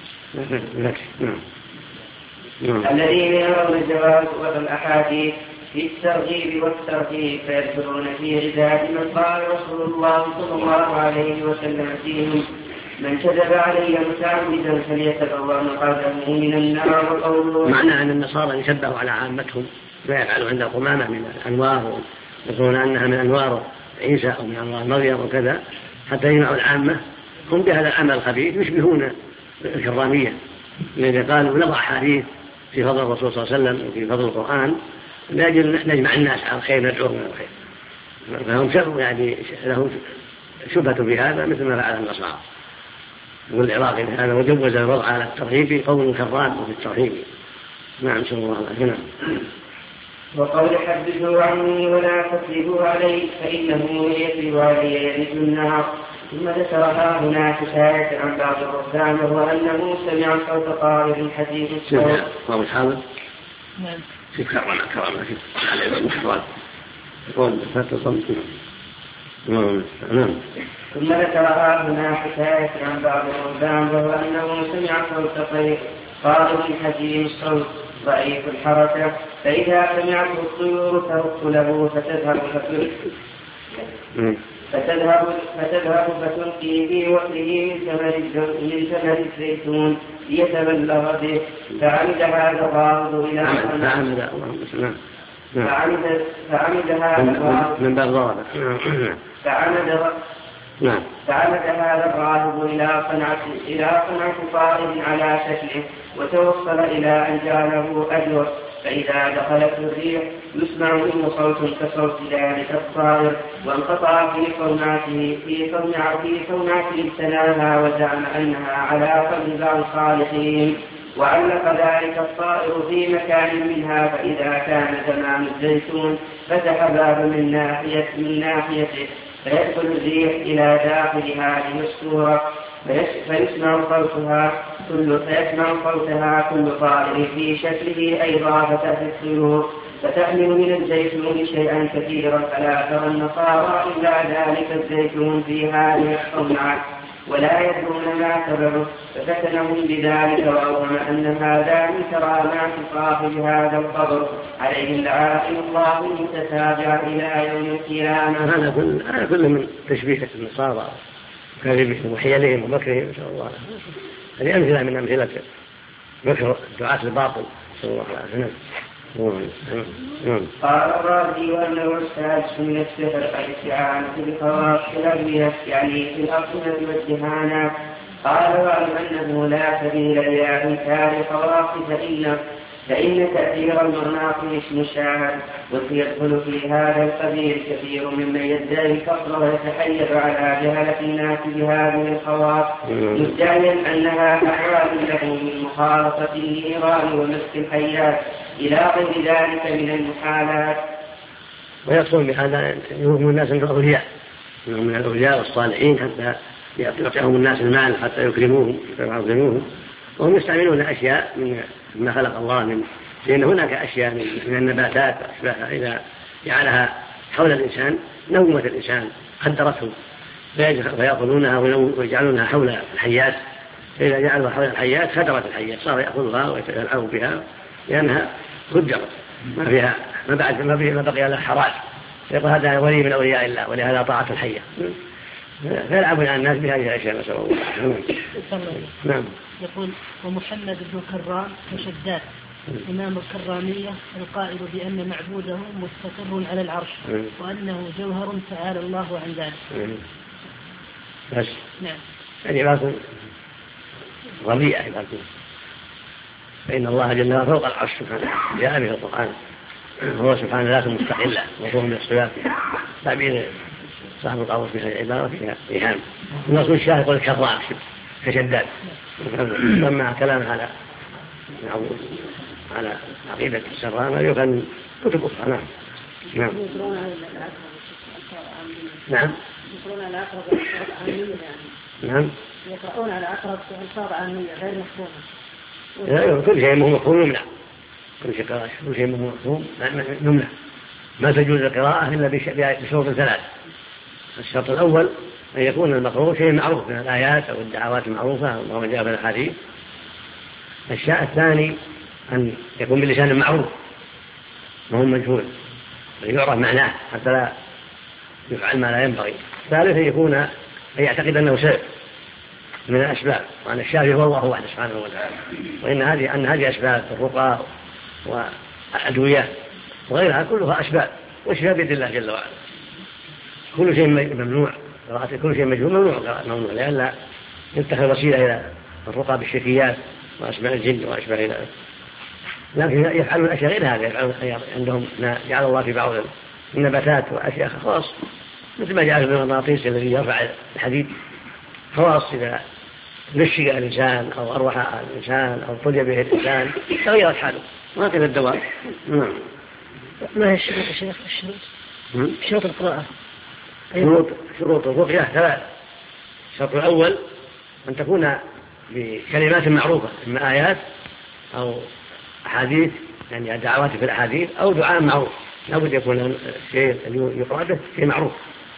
نعم. الذين يرون الجواز والأحاديث في الترغيب والترهيب فيدخلون في عداد من قال رسول الله صلى الله عليه وسلم فيهم من كذب علي متعمدا فليتبوأ مقعده من النار والأول. معنى أن النصارى يشبهوا على عامتهم ما يفعلوا عند القمامة من الأنوار يقولون أنها من أنوار عيسى أو من أنوار مريم وكذا حتى يجمعوا العامة هم بهذا العمل الخبيث يشبهون الكرامية الذين قالوا نضع حديث في فضل الرسول صلى الله عليه وسلم وفي فضل القرآن لأجل نجمع الناس على الخير ندعوهم إلى الخير. فهم شبه يعني لهم شبهة بهذا مثل ما فعل النصارى. والعراقي هذا وجوز الوضع على الترهيب قول كرام وفي الترهيب. نعم صلى الله عليه وسلم. وقول حدثوا عني ولا تكذبوا علي فإنه يكذب علي يرث النار. ثم ذكرها هنا حكاية عن بعض الرهبان وأنه سمع صوت طائر حديث الصوت. وابو حامد. نعم. في كرامة على المحفظ. يقول فتصمت. نعم. ثم ذكرها هنا حكاية عن بعض الرهبان وأنه سمع صوت طائر حديث الصوت ضعيف الحركة فإذا سمعته الطيور ترق له فتذهب فتلقي في وكله من ثمر الزيتون ليتبلغ به. فعمد هذا الراهب إلى فعمد هذا الراهب إلى صنعة طائر على شكله وتوصل إلى أن جعله أجور. فإذا دخلت الريح يسمع منه صوت كصوت ذلك الطائر وانقطع في صونعته ابتلاها وزعم أنها على قلب بعض الصالحين وعلق ذلك الطائر في مكان منها. فإذا كان زمان الزيتون فتح باب من ناحيته فيدخل الريح إلى داخل هذه السورة فيسمع صوتها كل طائر في شكله أيضا فتأتي الطيور فتحمل من الزيتون شيئا كثيرا فلا ترى النصارى إلا ذلك الزيتون في هذه الصنعة ولا يدرون ما سببه. ففتنهم بذلك وأوهم أن هذا من كرامات صاحب هذا القبر عليه لعنة الله المتتابعة إلى يوم القيامة. هذا كله من تشبيه النصارى كذبهم وحيلهم ومكرهم إن شاء الله. هذه أمثلة من أمثلة مكر دعاة الباطل صلى الله عليه وسلم. قال الرازي وأنه السادس من السحر الاستعانة بخواص الأدوية يعني في الأصنة والدهانات. قال واعلم أنه لا سبيل إلى إنكار الخواص فإن تأثير المغناطيس مشاهد وسيدخل في هذا القبيل كثير ممن يدعي الفقر ويتحير على جهلة الناس بهذه الخواص مدعيا أنها أحوال له من مخالطة النيران ومسك الحيات إلى غير ذلك من المحالات. ويقصد بهذا يوم الناس الأولياء من الأولياء والصالحين حتى يعطيهم الناس المال حتى يكرموهم ويعظموهم وهم يستعملون أشياء مما خلق الله لأن هناك أشياء من النباتات وأشباهها إذا جعلها حول الإنسان نومة الإنسان قدرته فيأخذونها ويجعلونها حول الحيات فإذا جعلوها حول الحيات خدرت الحيات صار يأخذها ويتلعب بها لأنها قدرت ما بقي لها حراج يقول هذا ولي من أولياء الله ولهذا طاعة الحية فيلعبون على الناس بهذه الأشياء نسأل الله. نعم. يقول ومحمد بن كرام وشداد إمام الكرامية القائل بأن معبوده مستقر على العرش وأنه جوهر تعالى الله عن ذلك. بس نعم. هذه عبارة رديئة فإن الله جل وعلا فوق العرش سبحانه جاء به القرآن، هو سبحانه ذاته مستقلة وهو من الصفات تعبير صاحب القاموس في هذه العبارة فيها إيهام. النص الشاهد يقول كالراء كشداد، لما كلام على عقيدة السراء ما يكون كتب أخرى. نعم. نعم. يقرؤون على أقرب ألفاظ عامية يعني. نعم. يقرؤون على أقرب ألفاظ عامية غير مفهومة. لا، كل شيء مهم مفهوم يمنع، كل شيء مهم مفهوم يمنع. ما تجوز القراءة إلا بشروط ثلاث. الشرط الأول أن يكون المقروء شيء معروف من الآيات أو الدعوات المعروفة أو ما جاء في الحديث. الثاني أن يكون بلسان معروف وهو مجهول يعرف معناه حتى لا يفعل ما لا ينبغي. الثالث أن يعتقد أنه سبب من الأسباب، وأن الشافي هو الله وحده سبحانه وتعالى، وإن هذه أسباب الرقى والأدوية وغيرها كلها أسباب، والشفاء بيد الله جل وعلا. كل شيء ممنوع قراءته، كل شيء مجهول ممنوع لئلا يتخذ وسيلة إلى الرقى بالشركيات وأسماء الجن وأشباه ذلك. لكن يفعلون الأشياء غير هذا، يفعلون عندهم ما جعل الله في بعض النباتات وأشياء خاص، مثل ما جعل من المغناطيس الذي يرفع الحديد خاص إذا نشق الإنسان أو أروح الإنسان أو طلي به الإنسان تغيرت حاله، وهكذا الدواء. ما هي الشروط يا شيخ؟ شروط القراءة. شروط الرقية ثلاث. الشرط الأول أن تكون بكلمات معروفة، إما آيات أو أحاديث، يعني دعوات في الأحاديث أو دعاء معروف، لابد يكون الشيء اللي يقرأ به شيء معروف.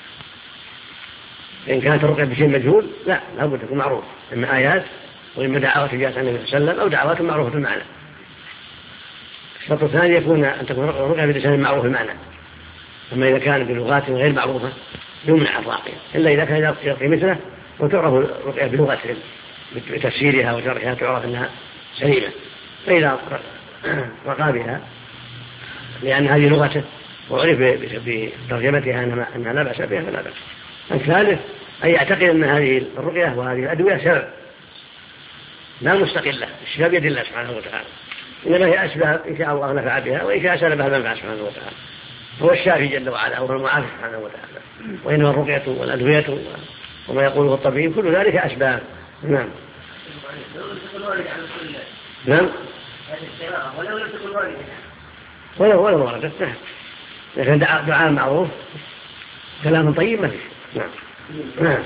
إن كانت الرقية بشيء مجهول لابد يكون معروف، إما آيات وإما دعوات جاءت عن النبي صلى الله عليه وسلم أو دعوات معروفة المعنى. الشرط الثاني أن تكون الرقية بلسان معروف المعنى، أما إذا كان بلغات غير معروفة يمنع الراقية إلا إذا كان يرقي مثله وتعرف الرقية بلغتهم بتفسيرها وشرحها تعرف أنها سليمة، فإذا رقى بها لأن هذه لغته وعرف بترجمتها أنها لا بأس بها فلا بأس. الثالث أن يعتقد أن هذه الرقية وهذه الأدوية سبب لا مستقلة، الشفاء بيد الله سبحانه وتعالى، إنما هي أسباب إن شاء الله نفع بها وإن شاء سلبها المنفعة سبحانه وتعالى. هو الشافي جل وعلا هو المعافي سبحانه وتعالى، وإنما الرقية والأدوية وما يقوله الطبيب كل ذلك أسباب. نعم. نعم. ولو وردت نعم، لكن دعاء معروف كلام طيب ما فيه. نعم. نعم.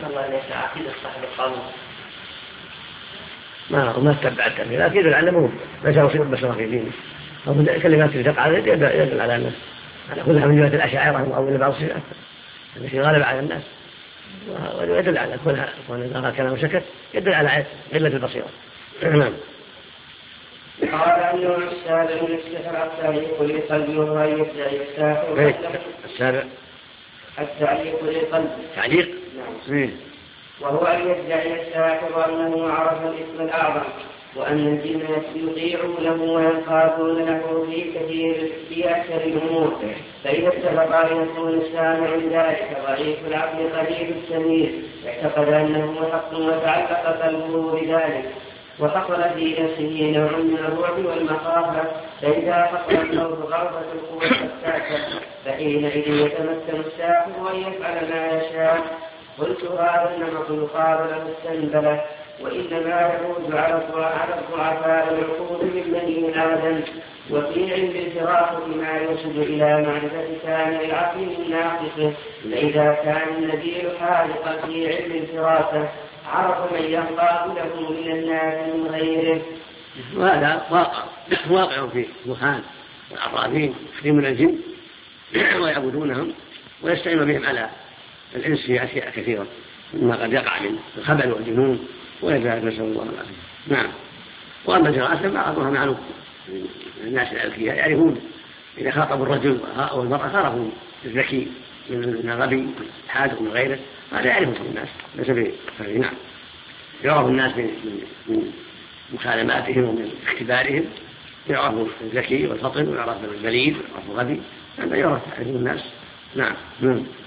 ما تتبع التأمين، لكن يدل على أنه ليس مصير بشرة في دينه، أو من الكلمات اللي تقع يدل على أنه على كلها من جهة الأشاعرة أو بعض الصفات التي غالب على الناس، ويدل على كلها وأن كلام سكت يدل على قلة البصيرة. نعم. قال أنه السابع من السحر التعليق للقلب وهو أن يدعي الساحر التعليق للقلب تعليق. نعم. وهو أن يدعي الساحر أنه عرف الاسم الأعظم وأن الجن يطيعونه وينقادون له في أكثر الأمور، فإذا اتفق أن يكون السامع ذلك ضعيف العقل قليل السميع اعتقد أنه حق وتعلق قلبه بذلك، وحصل في نفسه نوع من الرعب والمخافة، فإذا حصل الصوت غرفة القوة الساكنة فحينئذ يتمكن الساحر أن يفعل ما يشاء. قلت هذا النمط يقال له السنبلة، وإنما يعود على الضعفاء العقول من بني آدم. وفي علم الفراسة ما يرشد إلى معرفة كامل العقل من ناقصه، فإذا كان النبي حاذقا في علم الفراسة عرف من ينقاد له من الناس من غيره. وهذا واقع في الكهان والعرافين يخدمون الجن ويعبدونهم ويستعين بهم على الإنس في أشياء كثيرة مما قد يقع من الخبل والجنون ويجعل نسأل الله العافية. نعم. وأما الفراسة بعضها معروف، الناس الأذكياء يعرفون إذا خاطبوا الرجل أو المرأة خافوا الذكي من الغبي الحاذق من غيره، هذا يعرفه الناس ليس بفرق. نعم. يعرف الناس من مكالماتهم ومن اختبارهم، يعرف الذكي والفطن ويعرف البليد ويعرف الغبي، هذا يعرف الناس. نعم.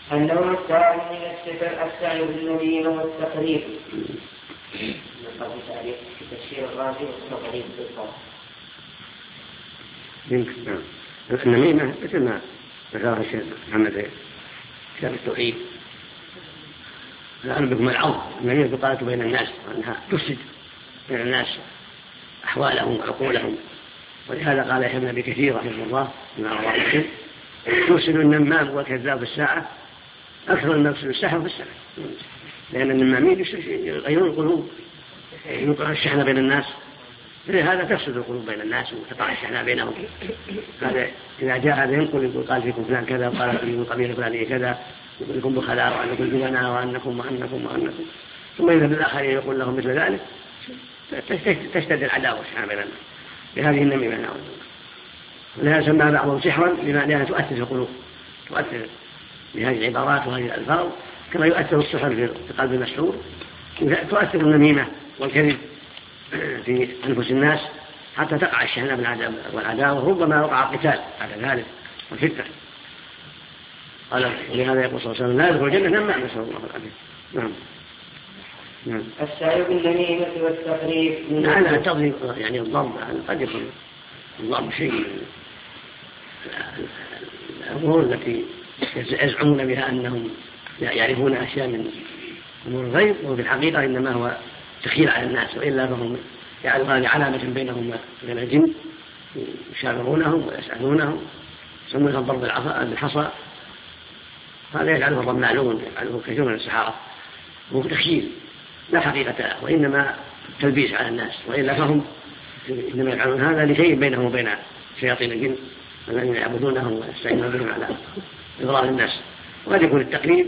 النوع الثاني من السعي بالنميمة والتقريب. تفسير الرازي والتقريب بالضبط. يمكن النميمة مثل ما ذكرها الشيخ محمد كتاب التوحيد، العلم بكم العوض. النميمة تقالت بين الناس وأنها تفسد بين الناس أحوالهم وعقولهم، ولهذا قال يحيى بن أبي كثير رحمه الله بما رواه مسلم: يفسد النمام والكذاب في الساعة أكثر من يفسد السحر في السنة. لأن النمامين يغيرون القلوب، يوقع الشحنة بين الناس، لهذا تفسد القلوب بين الناس وتقع الشحنة بينهم. هذا إذا جاء هذا ينقل قال فيكم فلان كذا وقال فيكم قبيلة فلانية كذا، يقول لكم بخلاء وأنكم جبنا وأنكم، ثم إذا بالآخرين يقول لهم مثل ذلك، تشتد العداوة والشحنة بين الناس بهذه النميمة. ولهذا سمى بعضهم سحرا لأنها تؤثر في القلوب، تؤثر بهذه العبارات وهذه الألفاظ كما يؤثر السحر في قلب المسحور، تؤثر النميمة والكذب في أنفس الناس حتى تقع الشحنة والعداوة، وربما وقع القتال بعد ذلك والفتنة. قال ولهذا يقول صلى الله عليه وسلم: لا يدخل الجنة نمام، نسأل الله العافية. نعم. السعي بالنميمة والتقريب على تضرب يعني الضم، قد يكون الضم شيء الأمور التي يزعمون بها أنهم يعرفون أشياء من أمور الغيب، وفي الحقيقة إنما هو تخيل على الناس، وإلا فهم يعلمون علامة بينهم وبين الجن، يشاورونهم ويسألونهم، يسمونها الضرب بالحصى. هذا يجعله الضم معلوم، يجعله كثير من السحارة، وهو تخيل لا حقيقة له، وإنما تلبيس على الناس، وإلا فهم إنما يفعلون هذا لشيء بينهم وبين شياطين الجن الذين يعبدونهم ويستعينون بهم على إضرار الناس. وقد يكون التقريب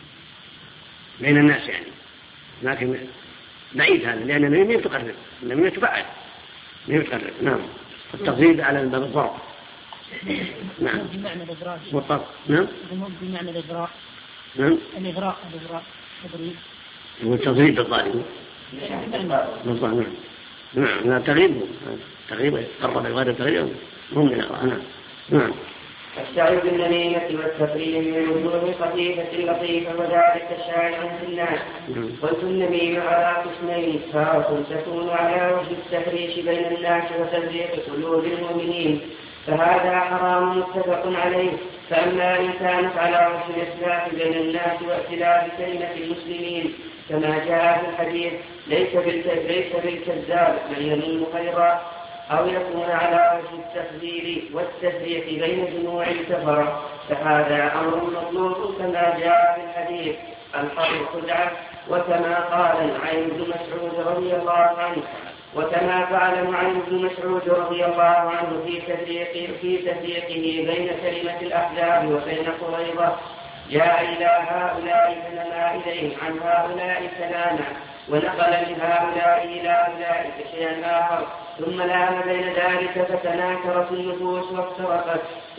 بين الناس يعني، لكن بعيد هذا، لأن النميمة تقرب، النميمة تبعد، نعم. التقريب على الباب الضرب، نعم. بمعنى الإغراء. والضرب، نعم. بمعنى الإغراء. نعم. الإغراء تقريب. والتقريب بالظالم. بالظالم. نعم. لا تقريب قرب الغادة تقريبا هم من الإغراء. نعم. السعي بالنميمة والتقريب من وجوه خفيفة لطيفة، وذلك شائع في الناس. قلت النميمة على قسمين: تارة تكون على وجه التفريش بين الناس وتفريق قلوب المؤمنين، فهذا حرام متفق عليه. فأما إن كانت على وجه الإصلاح بين الناس وائتلاف كلمة المسلمين كما جاء في الحديث: ليس بالكذاب من يمن خيرا، أو يكون على وجه التخذيل والتفريق بين جموع الكفرة، فهذا أمر مطلوب كما جاء في الحديث: الحرب خدعة، وكما قال معين بن مسعود رضي الله عنه، وكما فعل معين بن مسعود رضي الله عنه في تفريقه بين كلمة الأحزاب وبين قريظة: جاء إلى هؤلاء فنما إليهم، عن هؤلاء كلاما، ونقل من هؤلاء إلى أولئك شيئا آخر، ثم لام بين ذلك فتناكرت النفوس وافترقت.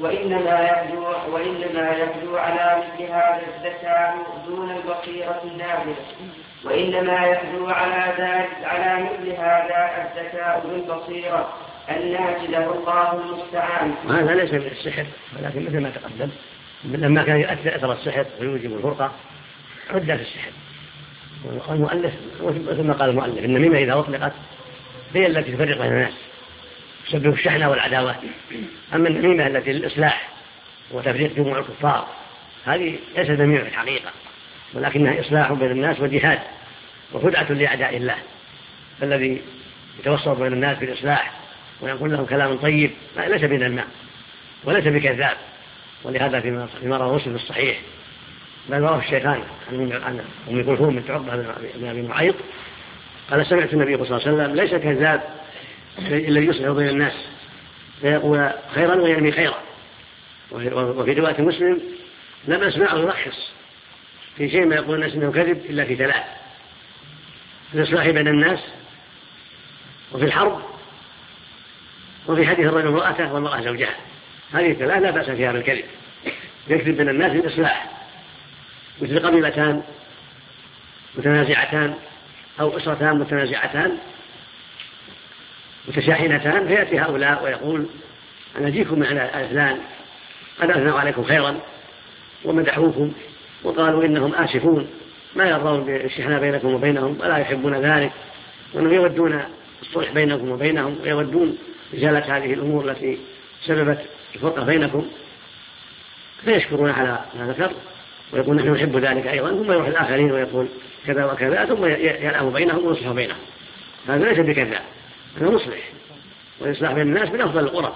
وإنما يبدو على مثل هذا الذكاء دون البصيرة النافذة، وإنما يبدو على مثل هذا الذكاء بالبصيرة النافذة، الله المستعان. وهذا ليس من السحر، ولكن مثل ما تقدم لما كان يؤثر أثر السحر ويوجب الفرقة عد في السحر. والمؤلف مثل ما قال المؤلف: النميمة إذا أطلقت هي التي تفرق بين الناس، تسبب الشحنة والعداوة. أما النميمة التي للإصلاح وتفريق جموع الكفار هذه ليست نميمة في الحقيقة، ولكنها إصلاح بين الناس وجهاد وخدعة لأعداء الله. فالذي يتوسط بين الناس بالإصلاح ويقول لهم كلام طيب ليس بنمام وليس بكذاب. ولهذا فيما رواه مسلم الصحيح بل رواه الشيخان عن أم كلثوم بنت عقبة بن أبي معيط قال: سمعت النبي صلى الله عليه وسلم: ليس كذاب الذي يصلح بين الناس فيقول خيرا ويرمي خيرا. وفي رواية مسلم: لم أسمعه يرخص في شيء ما يقول الناس إنه كذب إلا في ثلاث: في الإصلاح بين الناس، وفي الحرب، وفي حديث الرجل امرأته والمرأة زوجها. هذه الثلاث لا بأس فيها بالكذب، يكذب بين الناس بالإصلاح، مثل قبيلتان متنازعتان أو أسرتان متنازعتان متشاحنتان، فيأتي هؤلاء ويقول: أنا أجيكم من فلان قد أثنوا عليكم خيرا ومدحوكم وقالوا إنهم آسفون ما يرضون بالشحناء بينكم وبينهم ولا يحبون ذلك، وأنهم يودون الصلح بينكم وبينهم ويودون إزالة هذه الأمور التي سببت الفرقة بينكم، فيشكرون على ما ذكر ويقول نحن نحب ذلك أيضا، ثم يروح الآخرين ويقول كذا وكذا، ثم يلعب بينهم ويصلح بينهم. هذا ليس بكذا، هذا مصلح، والإصلاح بين الناس من أفضل القرب.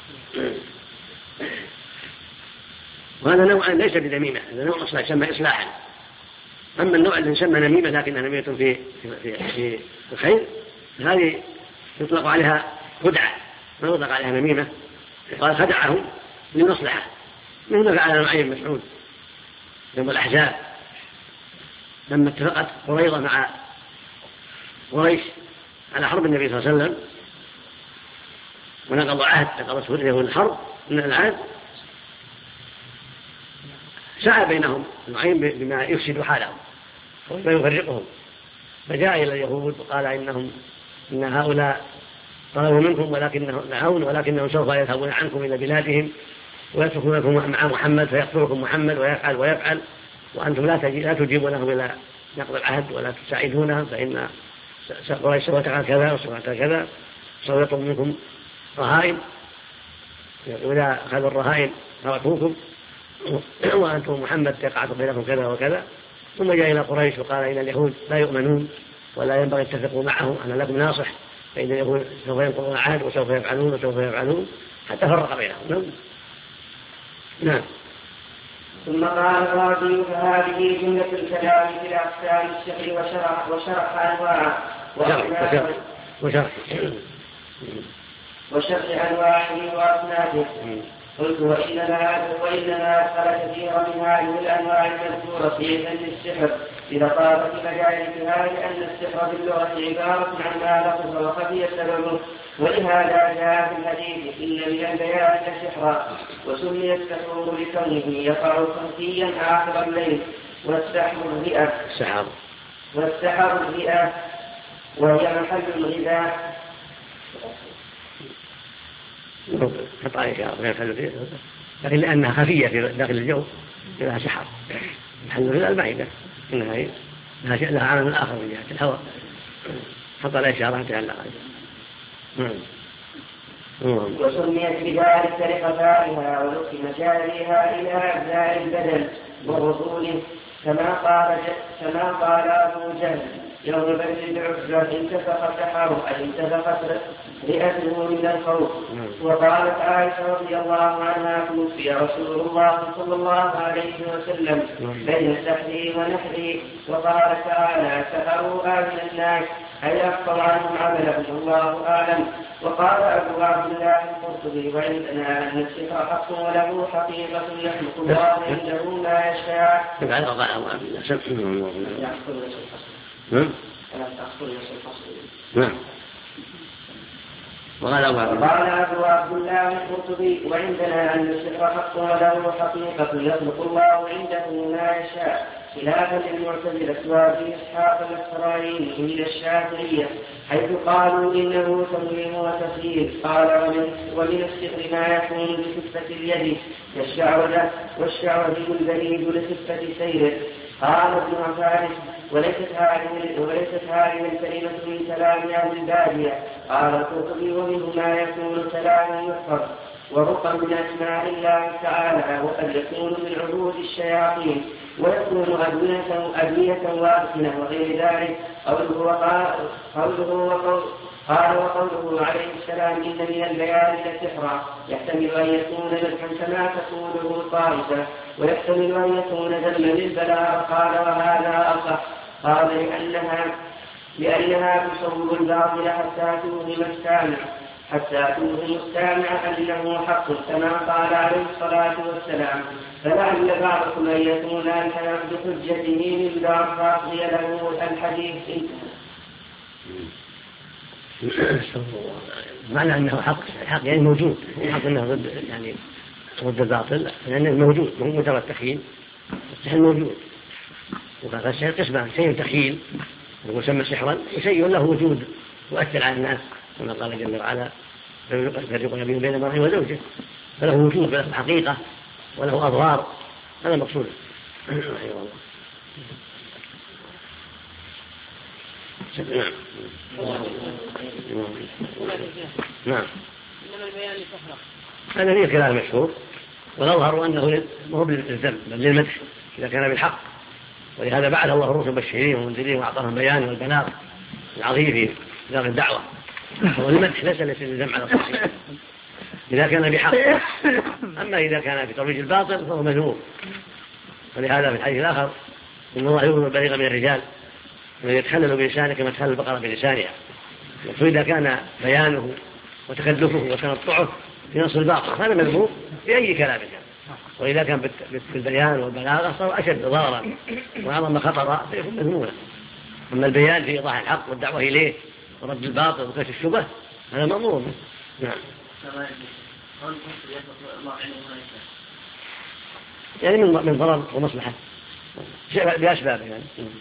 وهذا نوع ليس بذميمة، هذا نوع إصلاح يسمى إصلاحا. أما النوع الذي يسمى نميمة لكنها نميمة في الخير، هذه يطلق عليها خدعة، ما يطلق عليها نميمة. قال خدعهم لمصلحة، مثل ما فعل نعيم بن مسعود يوم الأحزاب لما اتفقت قريظة مع قريش على حرب النبي صلى الله عليه وسلم ونقضوا عهد، نقضت له الحرب من العهد، سعى بينهم نعيم بما يفسد حالهم ويفرقهم، فجاء إلى اليهود وقال إن هؤلاء طلبوا منكم ولكنهم سوف يذهبون عنكم إلى بلادهم ويتركونكم مع محمد فيقتلكم محمد ويفعل وأنتم لا تجيبونهم إلى نقض العهد ولا تساعدونهم، فإن قريش سوف تفعل كذا وسوف تفعل كذا، سوف يطلب منكم رهائن، وإذا أخذوا الرهائن تركوكم وأنتم محمد يقعد بينكم كذا وكذا. ثم جاء إلى قريش وقال إن اليهود لا يؤمنون ولا ينبغي التفقوا معهم، أنا لكم ناصح، فإن اليهود سوف ينقضون العهد وسوف يفعلون حتى فرق بينهم. نعم. ثم قال الرازي فهذه جملة الكلام في الأقسام الشرع وشرح أنواعه وشرح أنواعه وأصنافه. قلت وإنما أدخل كثيرا من هذه الأنواع المذكورة في فن السحر بلطافة مجالسها، لأن السحر في اللغة عبارة عن ما لفظ وخفي سببه، ولهذا جاء في الحديث إن من البيان لسحرا، وسمي السحور لكونه يقع خفيا آخر الليل، والسحر الرئة وهي محل الغذاء. لكن لأنها خفية في داخل الجو لها سحر، محل الغذاء المعدة، إنها لها عالم آخر من جهة الهواء، حط على إشارة على وسميت بذلك لخفائها ولطف مجاريها إلى أبناء البدن وغضونه، كما قال أبو جهل يوم بدر العزلة انتفخ سحره أي انتفخت رئته من الخوف. وقالت عائشة رضي الله عنها توفي رسول الله صلى الله عليه وسلم بين سحره ونحره، وقال تعالى سحروا آمن الناس أي أخطر عنهم عملهم الله أعلم. وقال أبو عبد الله القرطبي وعندنا أن السحر حق وله حقيقة يخلق الله عنده ما يشاء. وقال أبو عبد الله القرطبي وعندنا أن السحر حق وله حقيقة يخلق الله عنده ما يشاء، خلافا للمعتزلة وأبي إسحاق الأسرائيلي من الشافعية حيث قالوا إنه تمويه وتسيير. قال ومن السحر ما يكون لخفة اليد والشعوذة البريد لخفة سيره. قال ابن عفان وليست هذه الكلمة من كلام أهل البادية. قال القرطبي ومنه ما يكون كلام يحفظ ورقا من أسماء الله تعالى، وقد يكون من عروض الشياطين ويكون أدوية وألسنة وغير ذلك. وقوله عليه السلام إن من البيان لسحرا يحتمل أن يكون مدحا كما تقوله طائفة، ويحتمل أن يكون ذما للبلاء. قال وهذا أصح. قال لأنها تصور الباطل حتى توهم السامع أنه حق، كما قال عليه الصلاة والسلام فلعل بعضكم أن يكون ألحن بحجته من بعض فأقضي له الحديث. معنى أنه حق يعني موجود، حق أنه ضد الباطل لأنه موجود، مو مجرد تخيل، السحر موجود. وقال السحر قسمان، شيء تخيل ويسمى سحرا، وشيء له وجود يؤثر على الناس كما قال جل وعلا فيفرقون بين المرء وزوجه، فله وجود وله حقيقة وله أضرار، هذا المقصود. نعم. هذا فيه خلاف مشهور، ونظهر أنه هو بالذم بل للمدح إذا كان بالحق، ولهذا بعث الله الرسل مبشرين ومنذرين وأعطاهم البيان والبلاغ العظيم في بلاغ الدعوة، والمدح ليس للذم على الصحيح إذا كان بحق. أما إذا كان في ترويج الباطل فهو مذموم. ولهذا في الحديث الآخر إن الله يغضب البليغ من الرجال من يتخلل بلسانه كما تخلل البقرة بلسانها. فإذا كان بيانه وتكلفه وتنطعه في نص الباطل هذا مذموم بأي كلام كان، وإذا كان بالبيان والبلاغة صار أشد ضررا وأعظم خطرا فيكون مذموما. أما البيان في إيضاح الحق والدعوة إليه ورد الباطل وكشف الشبه هذا مأمور. نعم. يعني من ضرر ومصلحة بأسباب يعني.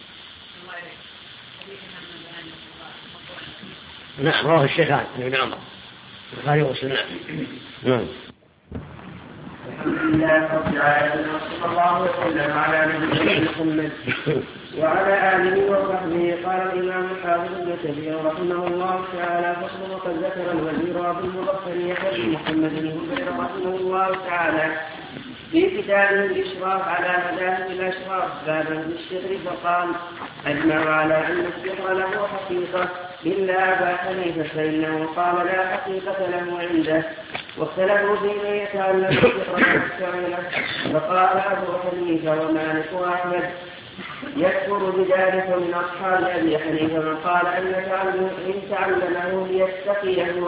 نعم رواه الشيخان عن ابن عمر البخاري ومسلم. نعم. الحمد لله رب العالمين وصلى الله وسلم على نبينا محمد وعلى آله وصحبه. قال الإمام الحافظ ابن كثير رحمه الله تعالى: فصل. وقد ذكر الوزير أبو المظفر يحيى بن محمد بن هبير رحمه الله تعالى في كتابه الإشراف على مذاهب الأشراف بابا بالشعر فقال: أجمع على أن السحر له حقيقة إلا أبا حنيفة فإنه قال لا حقيقة له عنده، واختلفوا في من يتعلم السحر والسعيلة، فقال أبو حنيفة ومالك وأحمد يكفر بذلك من أصحاب أبي حنيفة من قال إن تعلمه ليتقيه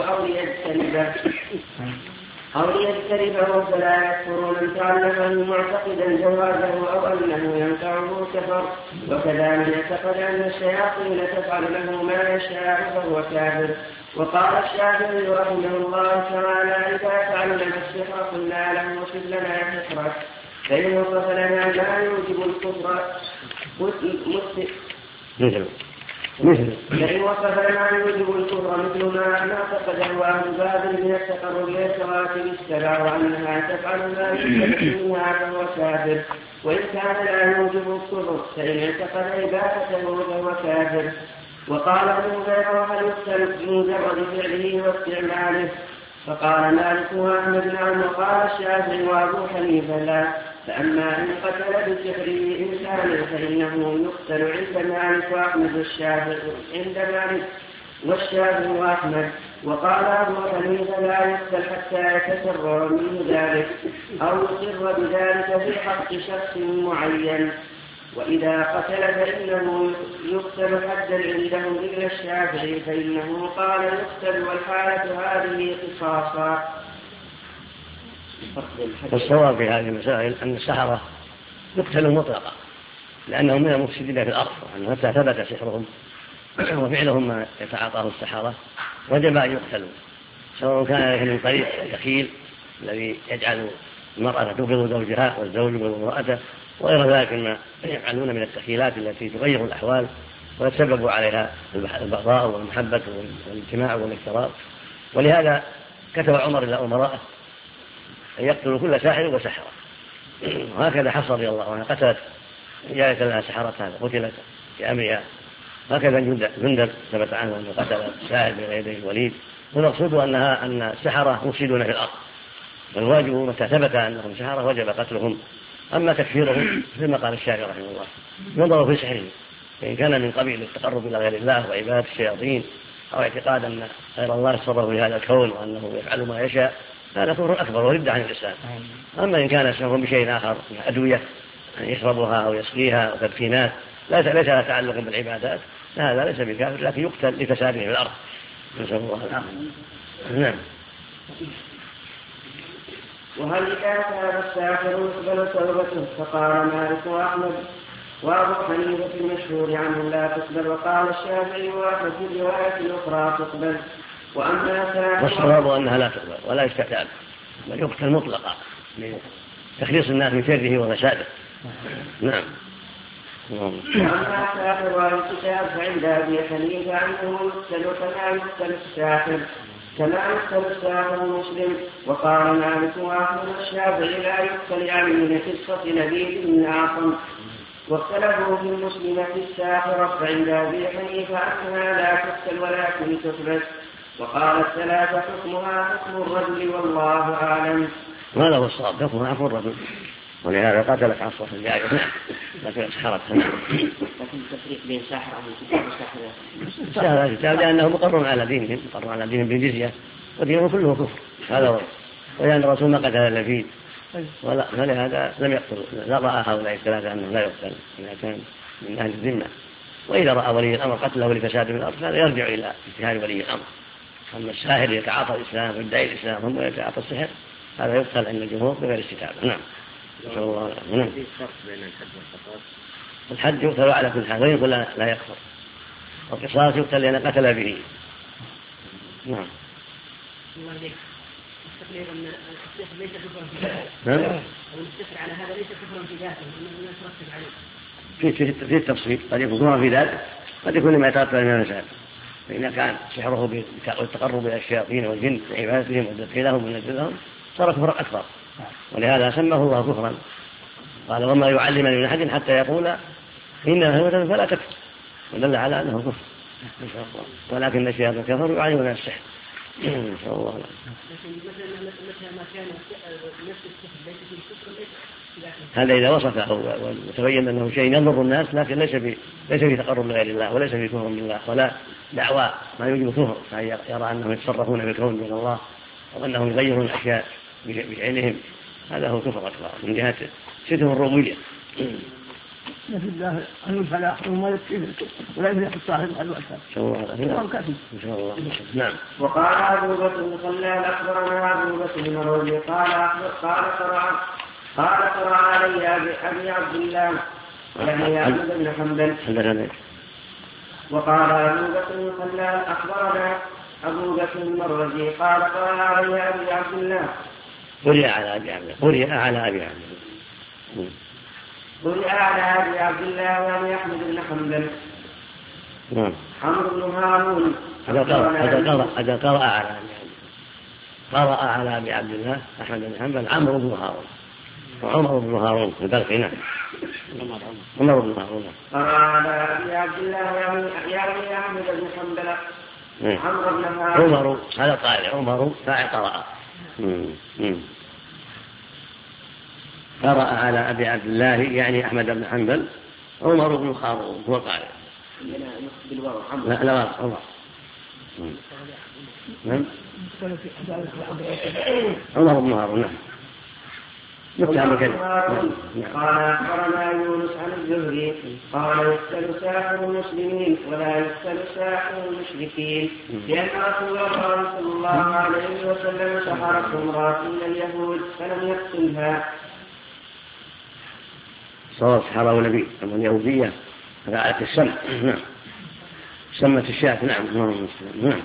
أو ليجتنبه فلا يكفر، من تعلمه معتقدا جوازه أو أنه ينفعه كفر، وكذا من اعتقد أن الشياطين تفعل له ما يشاء فهو كافر. وقال الشافعي رحمه الله تعالى: إذا تعلم السحر قلنا له وصف لنا سحرك، فإن وصف لنا ما يوجب الكفر فإن وصف لنا يوجب الكفر مثل ما اعتقده أهل بابل من التقرب إلى الكواكب السبع وأنها تفعل ما يوجب منها فهو كافر، وإن كان لا يوجب الكفر فإن اعتقد عبادته فهو كافر. وقال ابن هبير: وهل يقتل بمجرد فعله واستعماله؟ فقال مالك وأحمد: نعم. وقال الشافعي وأبو حنيفة: لا، فأما إن قتل بسحره إنسانا فإنه يقتل عند مالك وأحمد والشافعي وأحمد. وقال أبو حنيفة: لا يقتل حتى يتسرع منه ذلك أو يقر بذلك في حق شخص معين، وإذا قتل فإنه يقتل حدا عندهم إلا الشافعي فإنه قال يقتل والحالة هذه قصاصا. الصواب في هذه المسائل أن السحرة يقتلوا مطلقا لأنهم من المفسدين في الأرض، وأن متى ثبت سحرهم وفعلهم ما يتعاطاه السحرة وجب أن يقتلوا، سواء كان من طريق الدخيل الذي يجعل المرأة تبغض زوجها والزوج يبغض امرأته وغير ذلك مما يفعلون من التخيلات التي تغير الأحوال ويتسبب عليها البغضاء والمحبة والاجتماع والافتراق. ولهذا كتب عمر إلى أمراءه أن يقتلوا كل ساحر وسحرة، وهكذا حفصة رضي الله عنها قتلت رجالة لها سحرتها قتلت في أمرها، هكذا جندب ثبت عنه أنه قتل الساحر بين يدي الوليد. والمقصود أن السحرة مفسدون في الأرض، والواجب متى ثبت أنهم سحرة وجب قتلهم. أما تكفيرهم كما قال الشافعي رحمه الله ينظر في سحره، فإن كان من قبيل التقرب إلى غير الله وعبادة الشياطين أو اعتقاد أن غير الله يتصرف في هذا الكون وأنه يفعل ما يشاء هذا كفر أكبر ورد عن الإسلام. أما إن كان يشرب بشيء آخر من أدوية يشربها أو يسقيها أو تدفينات ليس لها تعلق بالعبادات هذا ليس بكافر، لكن يقتل لفساده في الأرض. نسأل الله العافية. نعم. وهل إذا كان الساحر يقبل توبته؟ فقال مالك وأحمد وأبو حنيفة في المشهور عنه لا تقبل، وقال الشافعي وأحمد في الرواية الأخرى تقبل. وأما والصواب أنها لا تقبل ولا يستتاب بل يقتل مطلقا لتخليص الناس من شره وفساده. نعم. وأما ساحر الكتاب فعند أبي حنيفة أنه يقتل كما يقتل الساحر المسلم. وقال مالك وأحمد الشافعي لا يقتل يعني من قصة لبيد بن أعصم. واختلفوا في المسلمة الساحرة فعند أبي حنيفة أنها لا تقتل ولكن تحبس. وقال الثلاثة حكمها حكم الرجل والله أعلم. هذا هو الصواب، حكمها حكم الرجل، ولهذا قتلت عصفة الجارية. نعم، لكن سحرتها. لكن التفريق بين ساحرة والكتاب وساحرة سهل الكتاب لأنه مقر على دينهم، مقر على دينهم بالجزية، ودينهم كله كفر. هذا هو، ولأن الرسول ما قتل لبيد، فلهذا لم يقتل. لا رأى هؤلاء الثلاثة أنه لا يقتل إذا كان من أهل الذمة. وإذا رأى ولي الأمر قتله لفساد من الأرض هذا يرجع إلى اجتهاد ولي الأمر. أما الساحر يتعاطى الإسلام ويدعي الإسلام ثم يتعاطى السحر هذا يقتل عند الجمهور بغير استتابة. نعم. نسأل الله العافية. نعم. الحد يقتل على كل حال، ويقول لا يكفر. والقصاص يقتل لأن قتل به. نعم. التقرير أن السحر ليس كفرا في ذاته، أو السحر على هذا ليس كفرا في ذاته، إنه يترتب عليه. في التفصيل قد يكون كفرا في ذاته، قد يكون لما يترتب من المسائل. فإذا كان سحره بالتقرب إلى الشياطين والجن وعبادتهم والذبح لهم والنذر لهم صار كفرا أكبر، ولهذا سماه الله كفرا. قال وما يعلم من أحد حتى يقول إنها هوة فلا تكفر، ودل على أنه كفر. ولكن الشياطين كفروا يعلمون السحر. إن شاء الله. لكن مثلا ما كان نفس السحر ليس في الكفر هذا إذا وصفه وتبين أنه شيء يضر الناس، لكن ليس في تقرب لغير الله، وليس في كفر بالله، ولا دعوى ما يوجب كفر، يرى أنهم يتصرفون بالكون دون الله، أو أنهم يغيرون الأشياء بعينهم. هذا هو كفر أكبر من جهة ستم الربوبية. نفي الله عن الفلاح وما يكفيه ولا يفلح الصاحب على الوثن. إن شاء الله. نعم. وقال أبو بكر بن خلال أخبرنا أبو بكر بن مروي قال قرأ علي أبي عبد الله يعني أحمد بن حنبل. وقال أبو بكر بن خلال أخبرنا أبو بكر بن مروي قال قرأ علي أبي عبد الله. قرئ على أبي عبد الله يعني أحمد بن حنبل. عمرو بن هارون هذا قرأ على أبي عبد الله أحمد بن حنبل عمرو بن هارون وعمر بن هارون البلخي. عمر بن هارون قرأ على أبي عبد الله يعني أحمد بن حنبل عمرو بن هارون. عمر هذا قال عمر فاعل قرأ على أبي عبد الله يعني أحمد بن حنبل عمر بن هارون هو قال لا عمر. نعم. عمر بن هارون. نعم. قال أخبرنا يونس عن الزهري قال يقتل ساحر المسلمين ولا يقتل ساحر المشركين، لأن رسول الله صلى الله عليه وسلم سحرت امرأة من اليهود فلم يقتلها. صار سحره نبي أما اليهودية فعلت السم. نعم. سمت الشاة. نعم. نعم.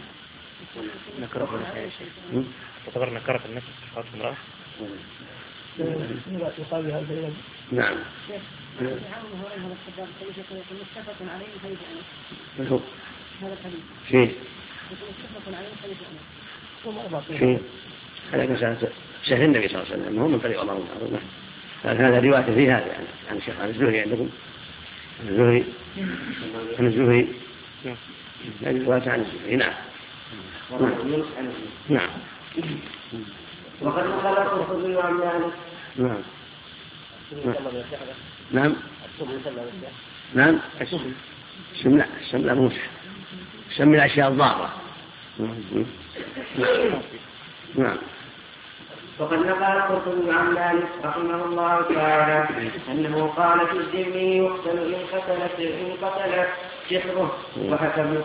تعتبر نكرة النفس سحرت امرأة. نعم. شيء هذا كان شهر النبي صلى الله عليه وسلم هو من طريق عمر بن هارون. هذا رواية في هذا يعني عن الشيخ عن الزهري عندكم عن الزهري هذه رواية عن الزهري. نعم. نعم. وقد خلق الخضر عن ذلك. نعم. نعم. نعم. الشملة موسى الشمل الأشياء الضارة. نعم. وقد نقل القرطبي عن مالك رحمه الله تعالى أنه قال في الذمي يقتل إن قتل سحره. وحكى ابن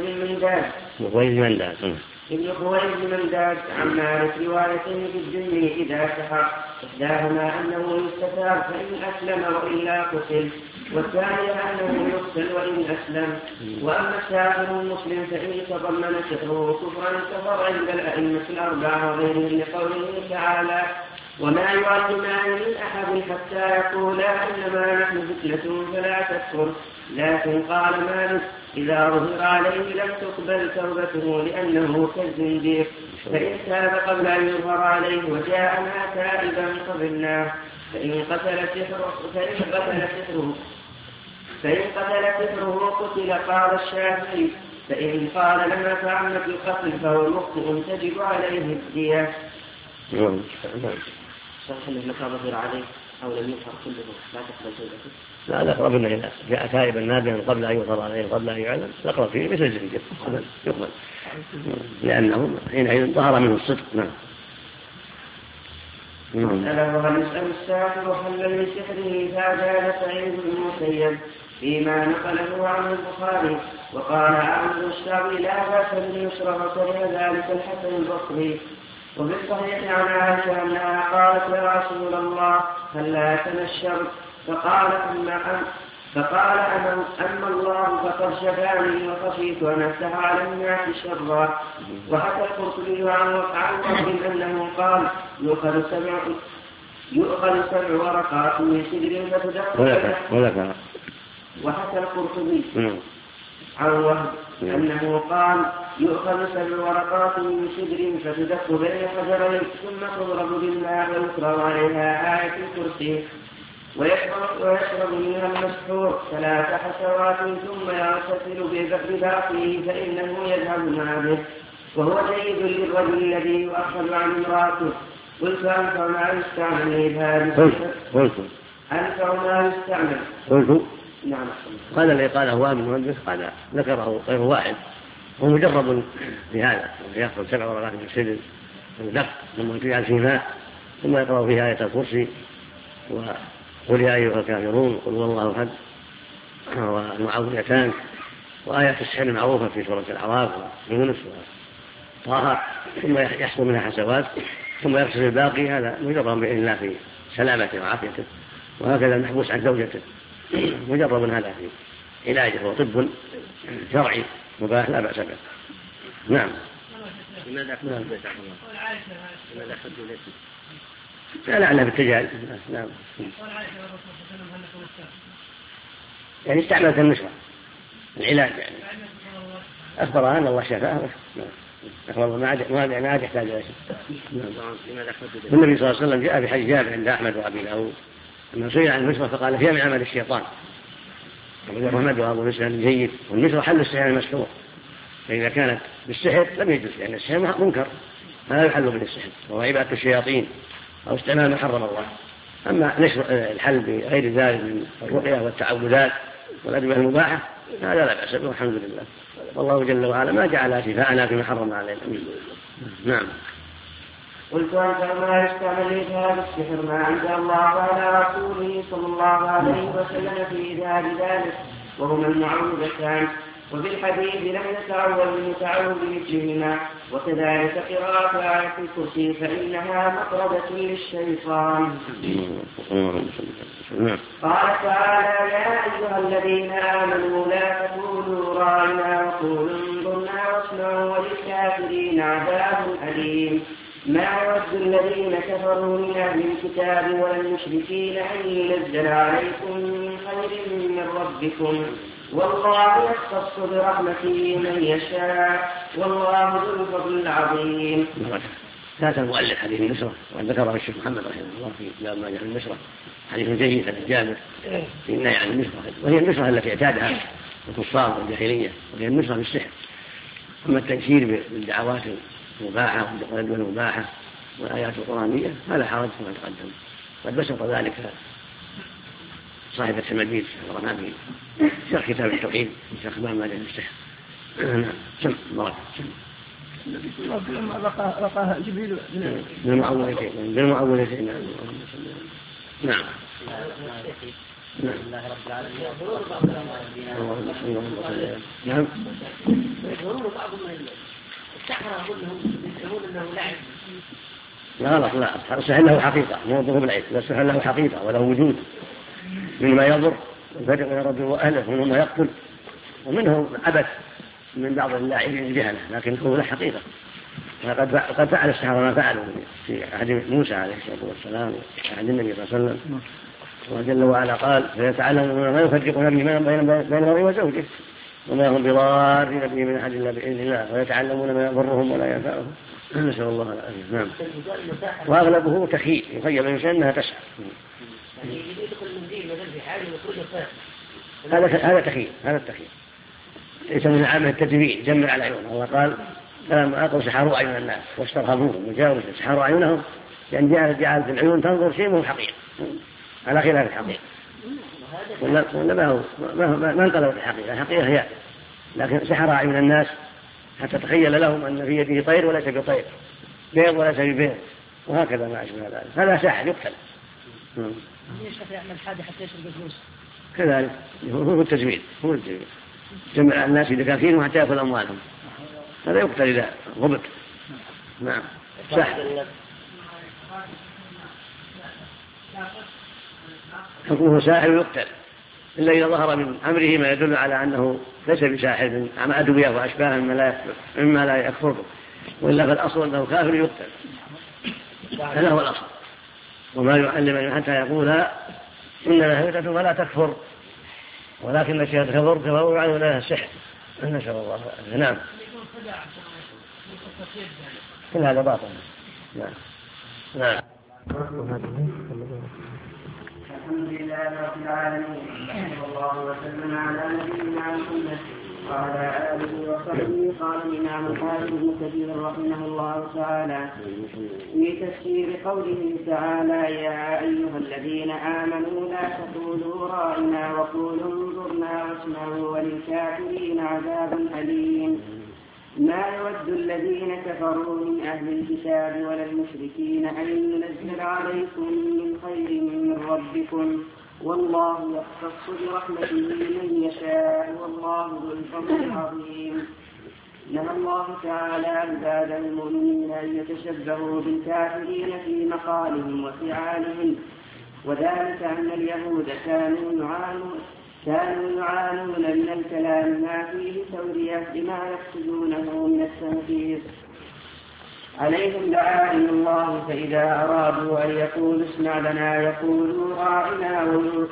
خويلد من داد عن مالك روايتين في الذمي إذا سحر، إحداهما أنه يستتاب فإن أسلم وإلا قتل، والثانية أنه يقتل وإن أسلم. وأما الساحر المسلم فإن تضمن سحره كفرا كفر عند الأئمة الأربعة وغيرهم لقوله تعالى وما يعلمان من أحد حتى يقولا إنما نحن فتنة فلا تكفر. لكن قال مالك إذا ظهر عليه لم تقبل توبته لأنه كالزنديق، فإن تاب قبل أن يظهر عليه وجاءنا تائبا قبلناه. فإن قتل سحره قتل. قال الشافعي فإن قال لم يتعمد القتل فهو مخطئ تجب عليه الدية. متى ظهر عليه أو لم يظهر كله لا تقبل توبته؟ لا الأقرب أنه إذا جاء تائبا نادما قبل أن يظهر عليه قبل أن يعلم الأقرب فيه مثل الزنديق يقبل لأنه حينئذ ظهر منه الصدق. هل يسأل الساحر هل من سحره فأجاب سعيد بن المسيب فيما نقله عن البخاري. وقال عمرو الشعبي لا بأس بن يشرب وكره ذلك الحسن البصري. وفي الصحيح عن عائشة أنها قالت يا رسول الله هل لا تنشرت؟ فقال أما الله فقد شفاني وخشيت أن أفتح على الناس شرا. وحكى القرطبي عن وقت أنه قال يؤخذ 7 ورقات من سدر فتدق. وحكى القرطبي عن وهب أنه قال يؤخذ 7 ورقات من سدر فتدق بين حجرين ثم تضرب بالماء ويقرأ عليها آية الكرسي ويشرب منها المسحور 3 حسوات ثم يغتسل بباقيه فإنه يذهب مع به وهو جيد للرجل الذي يؤخذ عن امرأته. قلت أنفع ما يستعمل لهذا أنفع ما يستعمل. نعم. قال اللي قاله وائل بن مهندس قال ذكره غير واحد ومجرب في هذا يأخذ 7 ورقات من السدر ودق ثم يجعل فيه ماء ثم يقرأ فيها آية الكرسي وقل يا أيها الكافرون قل هو الله أحد والمعوذتان وآيات السحر المعروفة في سورة الأعراف ويونس وطه ثم يحصل منها حسوات ثم يغسل الباقي. هذا مجرب بإذن الله في سلامته وعافيته. وهكذا المحبوس عن زوجته مجرب هذا في علاجه وطب شرعي مباح لا بأس به. نعم. لماذا أخذوا بيت عبد الله؟ لماذا أخذوا بيت؟ لا بالتجال. نعم. يعني استعملت النشرة العلاج يعني أخبر أن الله شفاه أخبر ما عاد يحتاج إلى شيء. النبي صلى الله عليه وسلم جاء بحديث جابر عند أحمد وأبي داود أنه سئل عن النشرة فقال فيها من عمل الشيطان. أبو أحمد وأبو مسلم جيد والنشرة حل السحر المشروع فإذا كانت بالسحر لم يجوز لأن السحر منكر ما يحل بالسحر وهو عبادة الشياطين أو استعمال ما حرم الله. أما نشر الحل بغير ذلك من الرقية والتعوذات والأدوية المباحة هذا لا بأس به والحمد لله. والله جل وعلا ما جعل شفاءنا فيما حرم علينا. نعم. قلت أنت ما يستعمل في هذا السحر ما عند الله على رسوله صلى الله عليه وسلم في ذلك وهما المعوذتان. وفي الحديث لم يتعوذ المتعوذ بمثلهما. وكذلك قراءة آية الكرسي فإنها مطردة للشيطان. قال تعالى يا أيها الذين آمنوا لا تقولوا راعنا وقولوا انظرنا واسمعوا وللكافرين عذاب أليم. ما يود الذين كفروا من أهل الكتاب والمشركين أن ينزل عليكم من خير من ربكم والله يختص برحمته من يشاء والله ذو الفضل العظيم. هذا المؤلف حديث النشرة وذكره الشيخ محمد رحمه الله في باب ما جاء النشرة حديث جيد عن الجامع في النهي عن النشرة وهي النشرة التي اعتادها الكفار والجاهلية وهي النشرة بالسحر. أما التنشير بالدعوات المباحة والأدوية المباحة والآيات القرآنية هذا حرج كما تقدم. قد بسط ذلك صاحب السمديد الرمادي شرح كتاب التوحيد شيخ باب ما جاء السحر. سم مرة لما رقاها جبريل بالمعوذتين. نعم. بسم الله رب العالمين. نعم. يقولون بعضهم السحرة يقولون انه لعب. لا السحر له حقيقة مو بالعيب. السحر له حقيقة وله وجود مما يضر الفرق بين الرجل وأهله ومنهم ما يقتل ومنهم عبث من بعض اللاعبين الجهلة لكن هو له حقيقة. قد فعل السحرة ما فعلوا في عهد موسى عليه الصلاة والسلام عهد النبي صلى الله عليه وسلم. وجل وعلا قال فيتعلمون ما يفرقون بين المرء وزوجه وما هم بضارين به من أحد إلا بإذن الله ويتعلمون ما يضرهم ولا ينفعهم. نسأل الله العافية. نعم. وأغلبه تخيل يخيل الإنسان أنها تسعى. هذا تخيل. ليس من عامة التجميل جمع على عيونه. الله قال فلما أقوا سحروا أعين الناس واسترهبوهم وجاوزوا سحروا أعينهم لأن جعلت العيون تنظر شيء مو حقيقي على خلاف الحقيقة. ولا ما انقلبت الحقيقة هي لكن سحر أعين الناس حتى تخيل لهم أن في يده طير وليس بطير بيض وليس ببيض وهكذا ما أشبه ذلك. هذا ساحر يقتل. يشرف يعمل حاجة حتى يشرب الفلوس كذلك هو التجميل جمع الناس بدكاكين حتى يأكل أموالهم هذا يقتل إذا ضبط. نعم. ساحر حكمه ساحر يقتل إلا إذا ظهر من أمره ما يدل على أنه ليس بساحر مع أدوية وأشباه مما لا يكفر وإلا فالأصل أنه كافر يقتل. هذا هو الأصل. وما يعلم حتى يقول إنها هدة ولا تكفر ولكن الشيء تكفر فهو يعلم لها السحر. نسأل الله. نعم. كل هذا باطل. نعم. الحمد لله رب العالمين صلى الله وسلم على نبينا محمد وعلى آله وصحبه. قال الإمام الحافظ ابن كثير رحمه الله تعالى في تفسير قوله تعالى يا أيها الذين آمنوا لا تقولوا راعنا وقولوا انظرنا واسمعوا وللكافرين عذاب أليم. ما يود الذين كفروا من أهل الكتاب ولا المشركين أن ينزل عليكم من خير من ربكم والله يختص برحمته من يشاء والله ذو الفضل العظيم. نهى الله تعالى عباد المؤمنين أن يتشبهوا بالكافرين في مقالهم وفعالهم وذلك أن اليهود كانوا يعانون من الكلام ما فيه تورية بما يقصدونه من التنفيذ. عليهم لعائن الله فإذا أرادوا أن يقولوا اسمع لنا يقولوا راعنا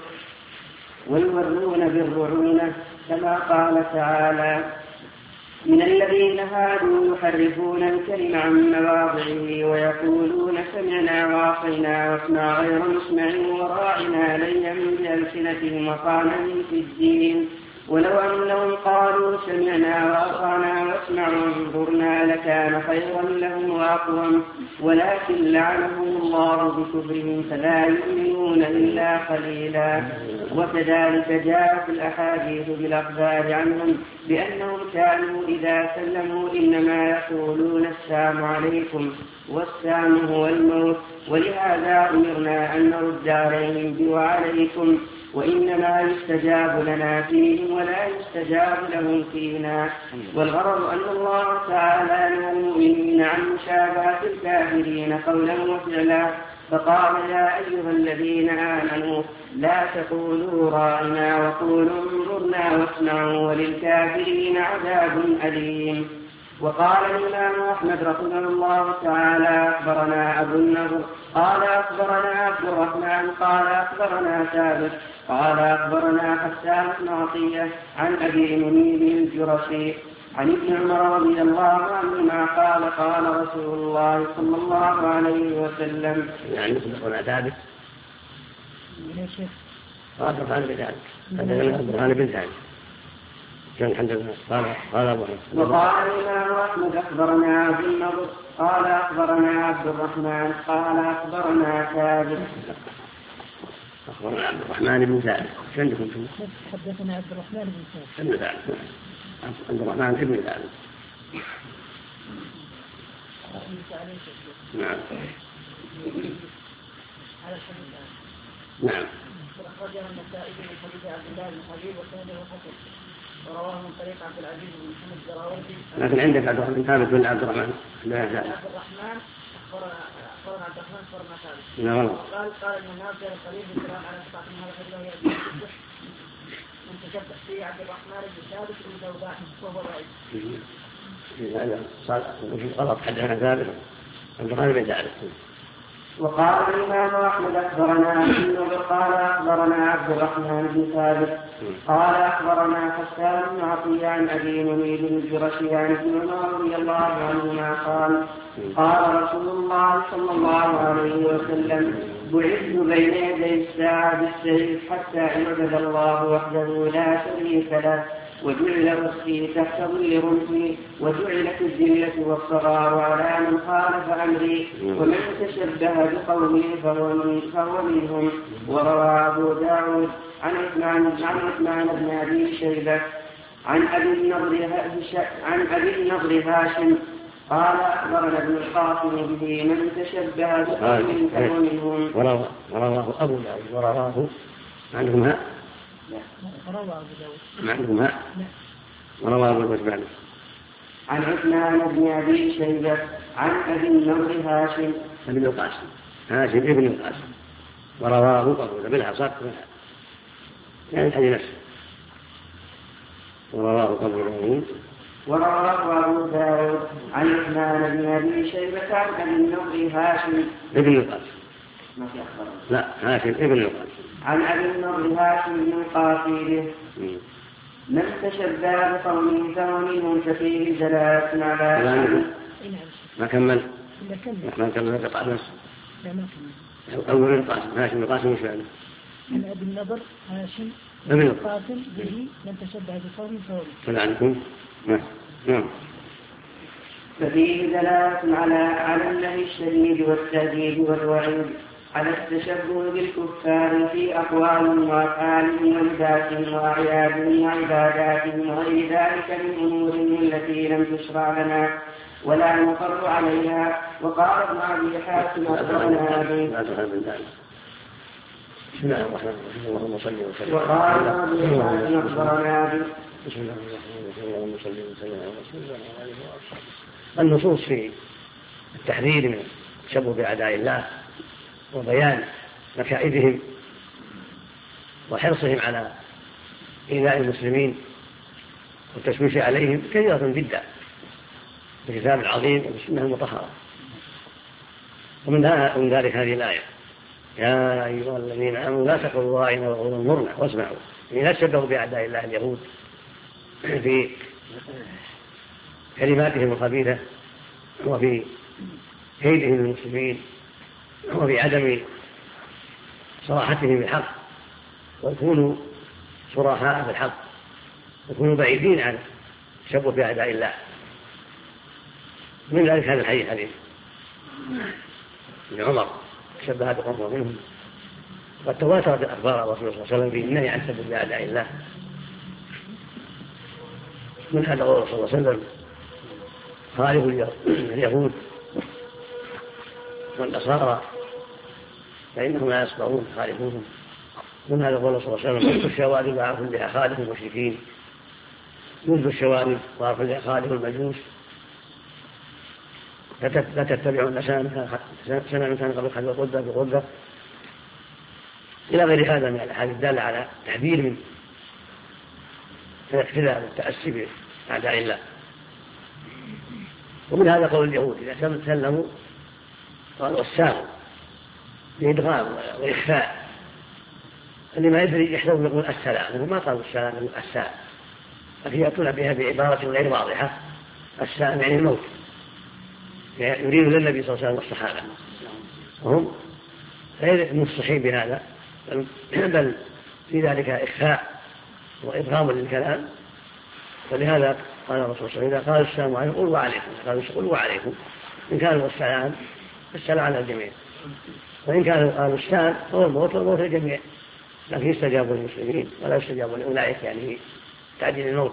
ويورون بالرعونة كما قال تعالى من الذين هادوا يحرفون الكلم عن مواضعه ويقولون سمعنا وعصينا واسمع غير مسمع وراعنا ليا بألسنتهم وقالا في الدين ولو أنهم قالوا سمعنا وأطعنا واسمعوا وانظرنا لكان خيرا لهم وأقوم ولكن لعنهم الله بكفرهم فلا يؤمنون إلا قليلا. وكذلك جاء في الأحاديث بالأخبار عنهم بأنهم كانوا إذا سلموا إنما يقولون السلام عليكم والسلام هو الموت ولهذا أمرنا أن نرد عليهم وعليكم وإنما يستجاب لنا فيهم ولا يستجاب لهم فينا. والغرض أن الله تعالى نهى المؤمنين عن مشابهة الكافرين قولا وفعلا فقال يا أيها الذين آمنوا لا تقولوا راعنا وقولوا انظرنا واسمعوا وللكافرين عذاب أليم. وقال الإمام أحمد رحمه الله تعالى أخبرنا أبو النضر قال أخبرنا عبد الرحمن قال أخبرنا ثابت قال أخبرنا حسان بن عطية عن أبي منيب الجرشي عن ابن عمر رضي الله عنهما قال قال رسول الله صلى الله عليه وسلم يعني يقول ثابت قال بذلك هذا بن ثابت قال وقال الإمام أحمد أخبرنا عبد النضر قال أخبرنا عبد الرحمن قال أخبرنا ثابت أخبرنا عبد الرحمن بن ثابت عندكم حدثنا عبد الرحمن بن ثابت عبد الرحمن بن ثابت نعم نعم أخرجه النسائي من حديث عبد الله بن حبيب وسنده حسن ورواه من طريق عبد العزيز بن محمد الزراوردي. لكن عندك عبد الرحمن ثابت بن عبد الرحمن لا عبد الرحمن أخبرنا عبد الرحمن أخبرنا ثابت. نعم. قال إن النافع القريب بالكلام على صفات من هذا الحديث وهي الصح من تشبه فيه عبد الرحمن بن ثابت بن ذوبان وهو ضعيف. غلط حدثنا ثابت عبد الرحمن بن ثابت. وقال الإمام أحمد قال أخبرنا عبد الرحمن بن ثابت قال أخبرنا حسان بن عطية عن أبي منيب الجرشي عن ابن عمر رضي الله عنهما قال رسول الله صلى الله عليه وسلم بعثت بين يدي الساعة بالسيف حتى عبد الله وحده لا شريك له وجعل أختي تحت ظل رمحي وجعلت الذلة والصغار على من خالف أمري ومن تشبه بقومي فهو منهم. وروى أبو داود عن عثمان بن أبي شيبة عن أبي النضر هاشم قال أخبرنا ابن القاسم به من تشبه بقوم فهو منهم. ورواه أبو داود ورواه عندهم هاء ورواه أبو داود عن عثمان بن أبي شيبة عن أبي النضر هاشم ابن القاسم ابن القاسم ورواه أبو داود بالعصر يعني الحديث نفسه ورواه أبو داود عن عثمان بن أبي شيبة عن أبي النضر هاشم ابن القاسم لا هاشم ابن القاسم عن أبي النضر هاشم بن قاسم من تشبه بقومه فهو منهم ففيه دلالة على ما كمل قطع نفسه أول القاسم هاشم القاسم مش فعله عن أبي النضر هاشم ابن القاسم به من تشبه بقومه فهو فلعنكم نعم. ففيه دلالة على النهي الشديد والتهديد والوعيد على التشبه بالكفار في أقوالهم وأفعالهم ولباسهم وأعيادهم وعباداتهم وغير ذلك من أمورهم التي لم تشرع لنا ولا نقر عليها. وقال ابن أبي حاتم أخبرنا به بسم الله الرحمن الرحيم اللهم صل وسلم وقال ابن أبي حاتم أخبرنا به بسم الله الرحمن الرحيم اللهم صل وسلم على رسول الله وعلى آله وأصحابه. النصوص في التحذير من التشبه بأعداء الله وبيان مكائدهم وحرصهم على إيذاء المسلمين والتشويش عليهم كثيرة جدا في الكتاب العظيم والسنة المطهرة. ومن ذلك هذه الآية يا أيها الذين آمنوا لا تقولوا راعنا وقولوا انظرنا واسمعوا. لا تشبهوا بأعداء الله اليهود في كلماتهم الخبيثة وفي كيدهم للمسلمين وفي عدم صراحتهم بالحق ويكونوا صراحاء بالحق ويكونوا بعيدين عن التشبه بأعداء الله. من ذلك هذا الحديث حديث ابن عمر تشبه بقوم منهم وقد تواترت الأخبار الرسول صلى الله عليه وسلم في النهي عن التشبه بأعداء الله. من هذا قول صلى الله عليه وسلم خالف اليهود والنصارى فإنهم لا يصبرون خالفوهم. من هذا قول صلى الله عليه وسلم مثل الشوارب وعرف بها خالف المشركين مثل الشوارب وعرف بها خالف المجوس لا تتبعون سنة كان قبل خلف القدة بقدة إلى غير هذا من الأحاديث الدالة على تحذير من الاقتداء والتأسي بأعداء الله. ومن هذا قول اليهود إذا سلموا قالوا السلام بإدغام وإخفاء اللي ما يدري يحذر يقول السلام ما قالوا السلام يقول السلام لكن يأتون بها بعبارة غير واضحة. السلام يعني الموت يريد للنبي صلى الله عليه وسلم والصحابة وهم غير مصحين بهذا بل في ذلك إخفاء وإدغام للكلام. ولهذا قال الرسول صلى الله عليه وسلم قال السلام عليكم قلوا عليكم قالوا عليكم إن كانوا السلام على الجميع وإن كانوا السلام هو الموت الجميع لكن يستجابوا للمسلمين ولا يستجابوا لأولئك يعني تعديل الموت.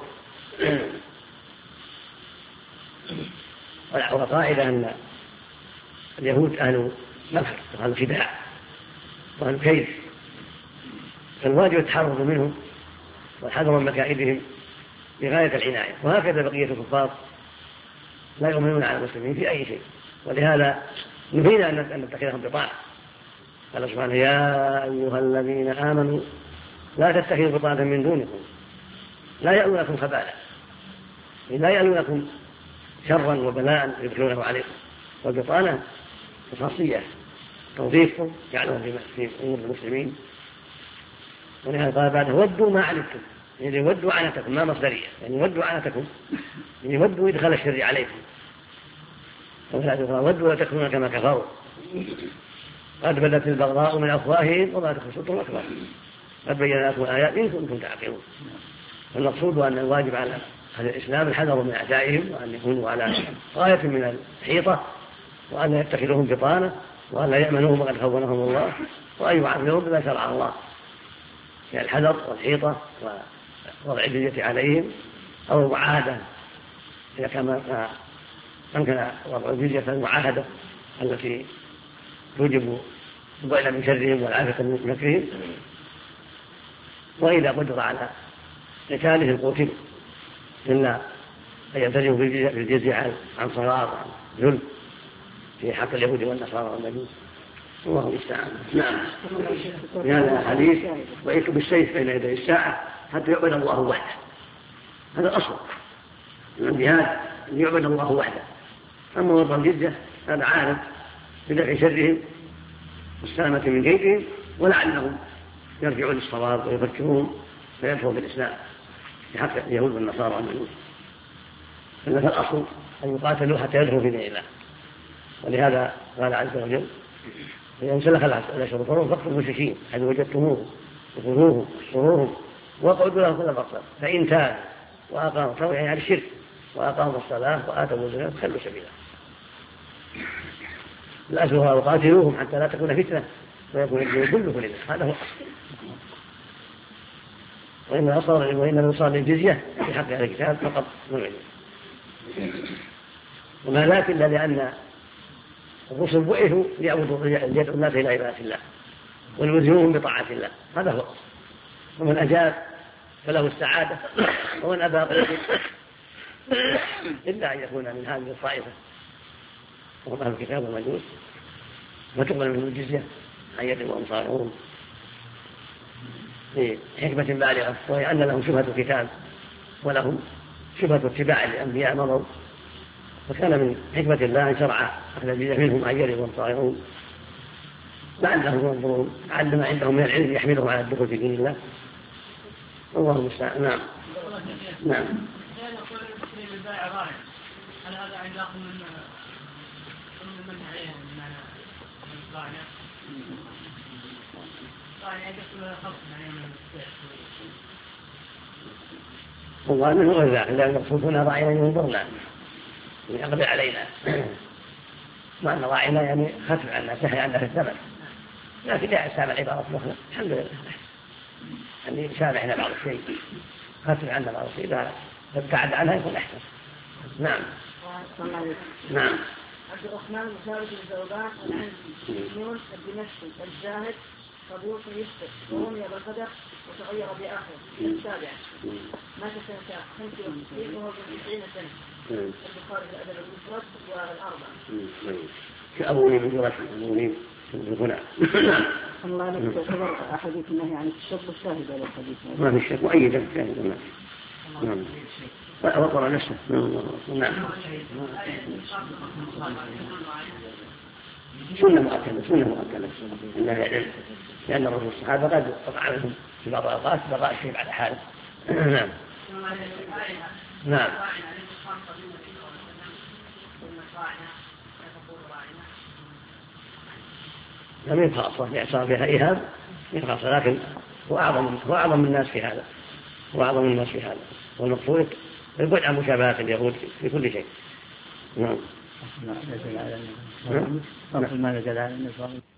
وقاعدة أن اليهود أهل مكر وأهل خداع وأهل كيد فالواجب التحرر منهم والحذر من مكائدهم بغاية العناية. وهكذا بقية الكفار لا يؤمنون على المسلمين في أي شيء. ولهذا نهينا أن نتخذهم بطانة. قال سبحانه يا أيها الذين آمنوا لا تتخذوا بطانة من دونكم لا يألونكم خبالا لا يألونكم شرا وبلاء يدخلونه عليكم. والبطانة خاصية توظيفكم جعلهم في أمور المسلمين. ولهذا قال بعد ودوا ما عنتم، يعني ودوا عنتكم ما مصدرية، يعني ودوا عنتكم يعني ودوا إدخال الشر عليكم. ودوا وتكونون كما كفروا قد بدت البغضاء من أفواههم وما تخفي صدورهم أكبر قد بينا لكم الآيات إن كنتم تعقلون. فالمقصود أن الواجب على أهل الإسلام الحذر من أعدائهم، وأن يكونوا على غاية من الحيطة، وأن يتخذوهم بطانة، وأن لا يأمنوهم وقد خونهم الله، وأن يعاملوهم بما شرع الله من الحذر والحيطة ووضع الجزية عليهم أو المعاهدة إذا كان أمكن وضع الجزية فالمعاهدة التي توجب البعد من شرهم والعافية من مكرهم. وإذا قدر على قتالهم قتلوا إلا أن يلتزموا بالجزية عن صغار وعن ذل في حق اليهود والنصارى والمجوس. الله المستعان. نعم. هذا الحديث ويكتب بالسيف بين يدي الساعة حتى يعبد الله وحده. هذا الأصل من الجهاد أن يعبد الله وحده. أما وضع الجزية هذا عارض بدفع شرهم والسلامة من كيدهم، ولعلهم يرجعوا للصواب ويفكرون فيدخلوا في الإسلام في حق اليهود والنصارى والمجوس. فالأصل أن يقاتلوا حتى يدخلوا في دين الله. ولهذا قال عز وجل إذا سلخ الأشهر الحرم فاقتلوا المشركين حيث وجدتموهم وخذوهم واحصروهم واقعدوا لهم كل مرصد فإن تابوا وأقاموا الصلاة يعني على الشرك وأقاموا الصلاة وآتوا الزكاة فخلوا سبيلا. الأشهر وقاتلوهم حتى لا تكون فتنة ويكون الدين كله لله. هذا هو الأصل. وإن الوصال للجزية في حق أهل الكتاب فقط نوعين. وما ذاك إلا لأن الرسل بعثوا ليدعوا الناس إلى عبادة الله ويلزموهم بطاعة الله. هذا هو الأصل. ومن أجاب فله السعادة ومن أبى قلت إلا أن يكون من هذه الطائفة وهم أهل الكتاب والمجوس وتقبل منهم الجزية عن يد وهم صاغرون لحكمة بالغة، وهي أن لهم شبهة الكتاب ولهم شبهة اتباع الأنبياء مضوا، فكان من حكمة الله أن شرع أخذ الجزية منهم عن يد وهم صاغرون لعلهم ينظرون على ما عندهم من العلم يحملهم على الدخول في دين الله. الله المستعان. نعم. نعم. هل هذا عندكم من عليهم من الصانع؟ الصانع يدخل خلق عليهم والله من غير ذلك لأن يقصدون راعينا ينظرنا يقضي علينا وأن راعينا يعني خفف عنا سهل عنا في الثمن، لكن لا يسامع عبارة مخلص الحمد لله أن يسامحنا بعض الشيء خفف عنا بعض الشيء إذا ابتعد عنها يكون أحسن. نعم. نعم. عبد الرحمن مشارك الزوبان العنزي الدمشقي الزاهد صدوق يسقط ورمي بالقدر وتغير بآخر السابع مات سنة 65 وهو من 90 سنة. البخاري في الأدب المفرد والأربعة. كأبوني من جرس أبوني هنا. الله لك تعتبر أحاديث النهي عن الشرب الشاهد على الحديث. ما في شك مؤيد الشاهد. نعم. وقرأ نفسه. نعم. سنة مؤكدة لأن الرسول الصحابة قد قطع منهم في بعض الأوقات بقاء الشيء بعد حاله. نعم. نعم. لم يبقى خاصة لإعصار بها إيهاب خاصة، لكن هو أعظم الناس في هذا والمقصود البعد عن مشابهات اليهود في كل شيء. نعم. ما نزل على النبي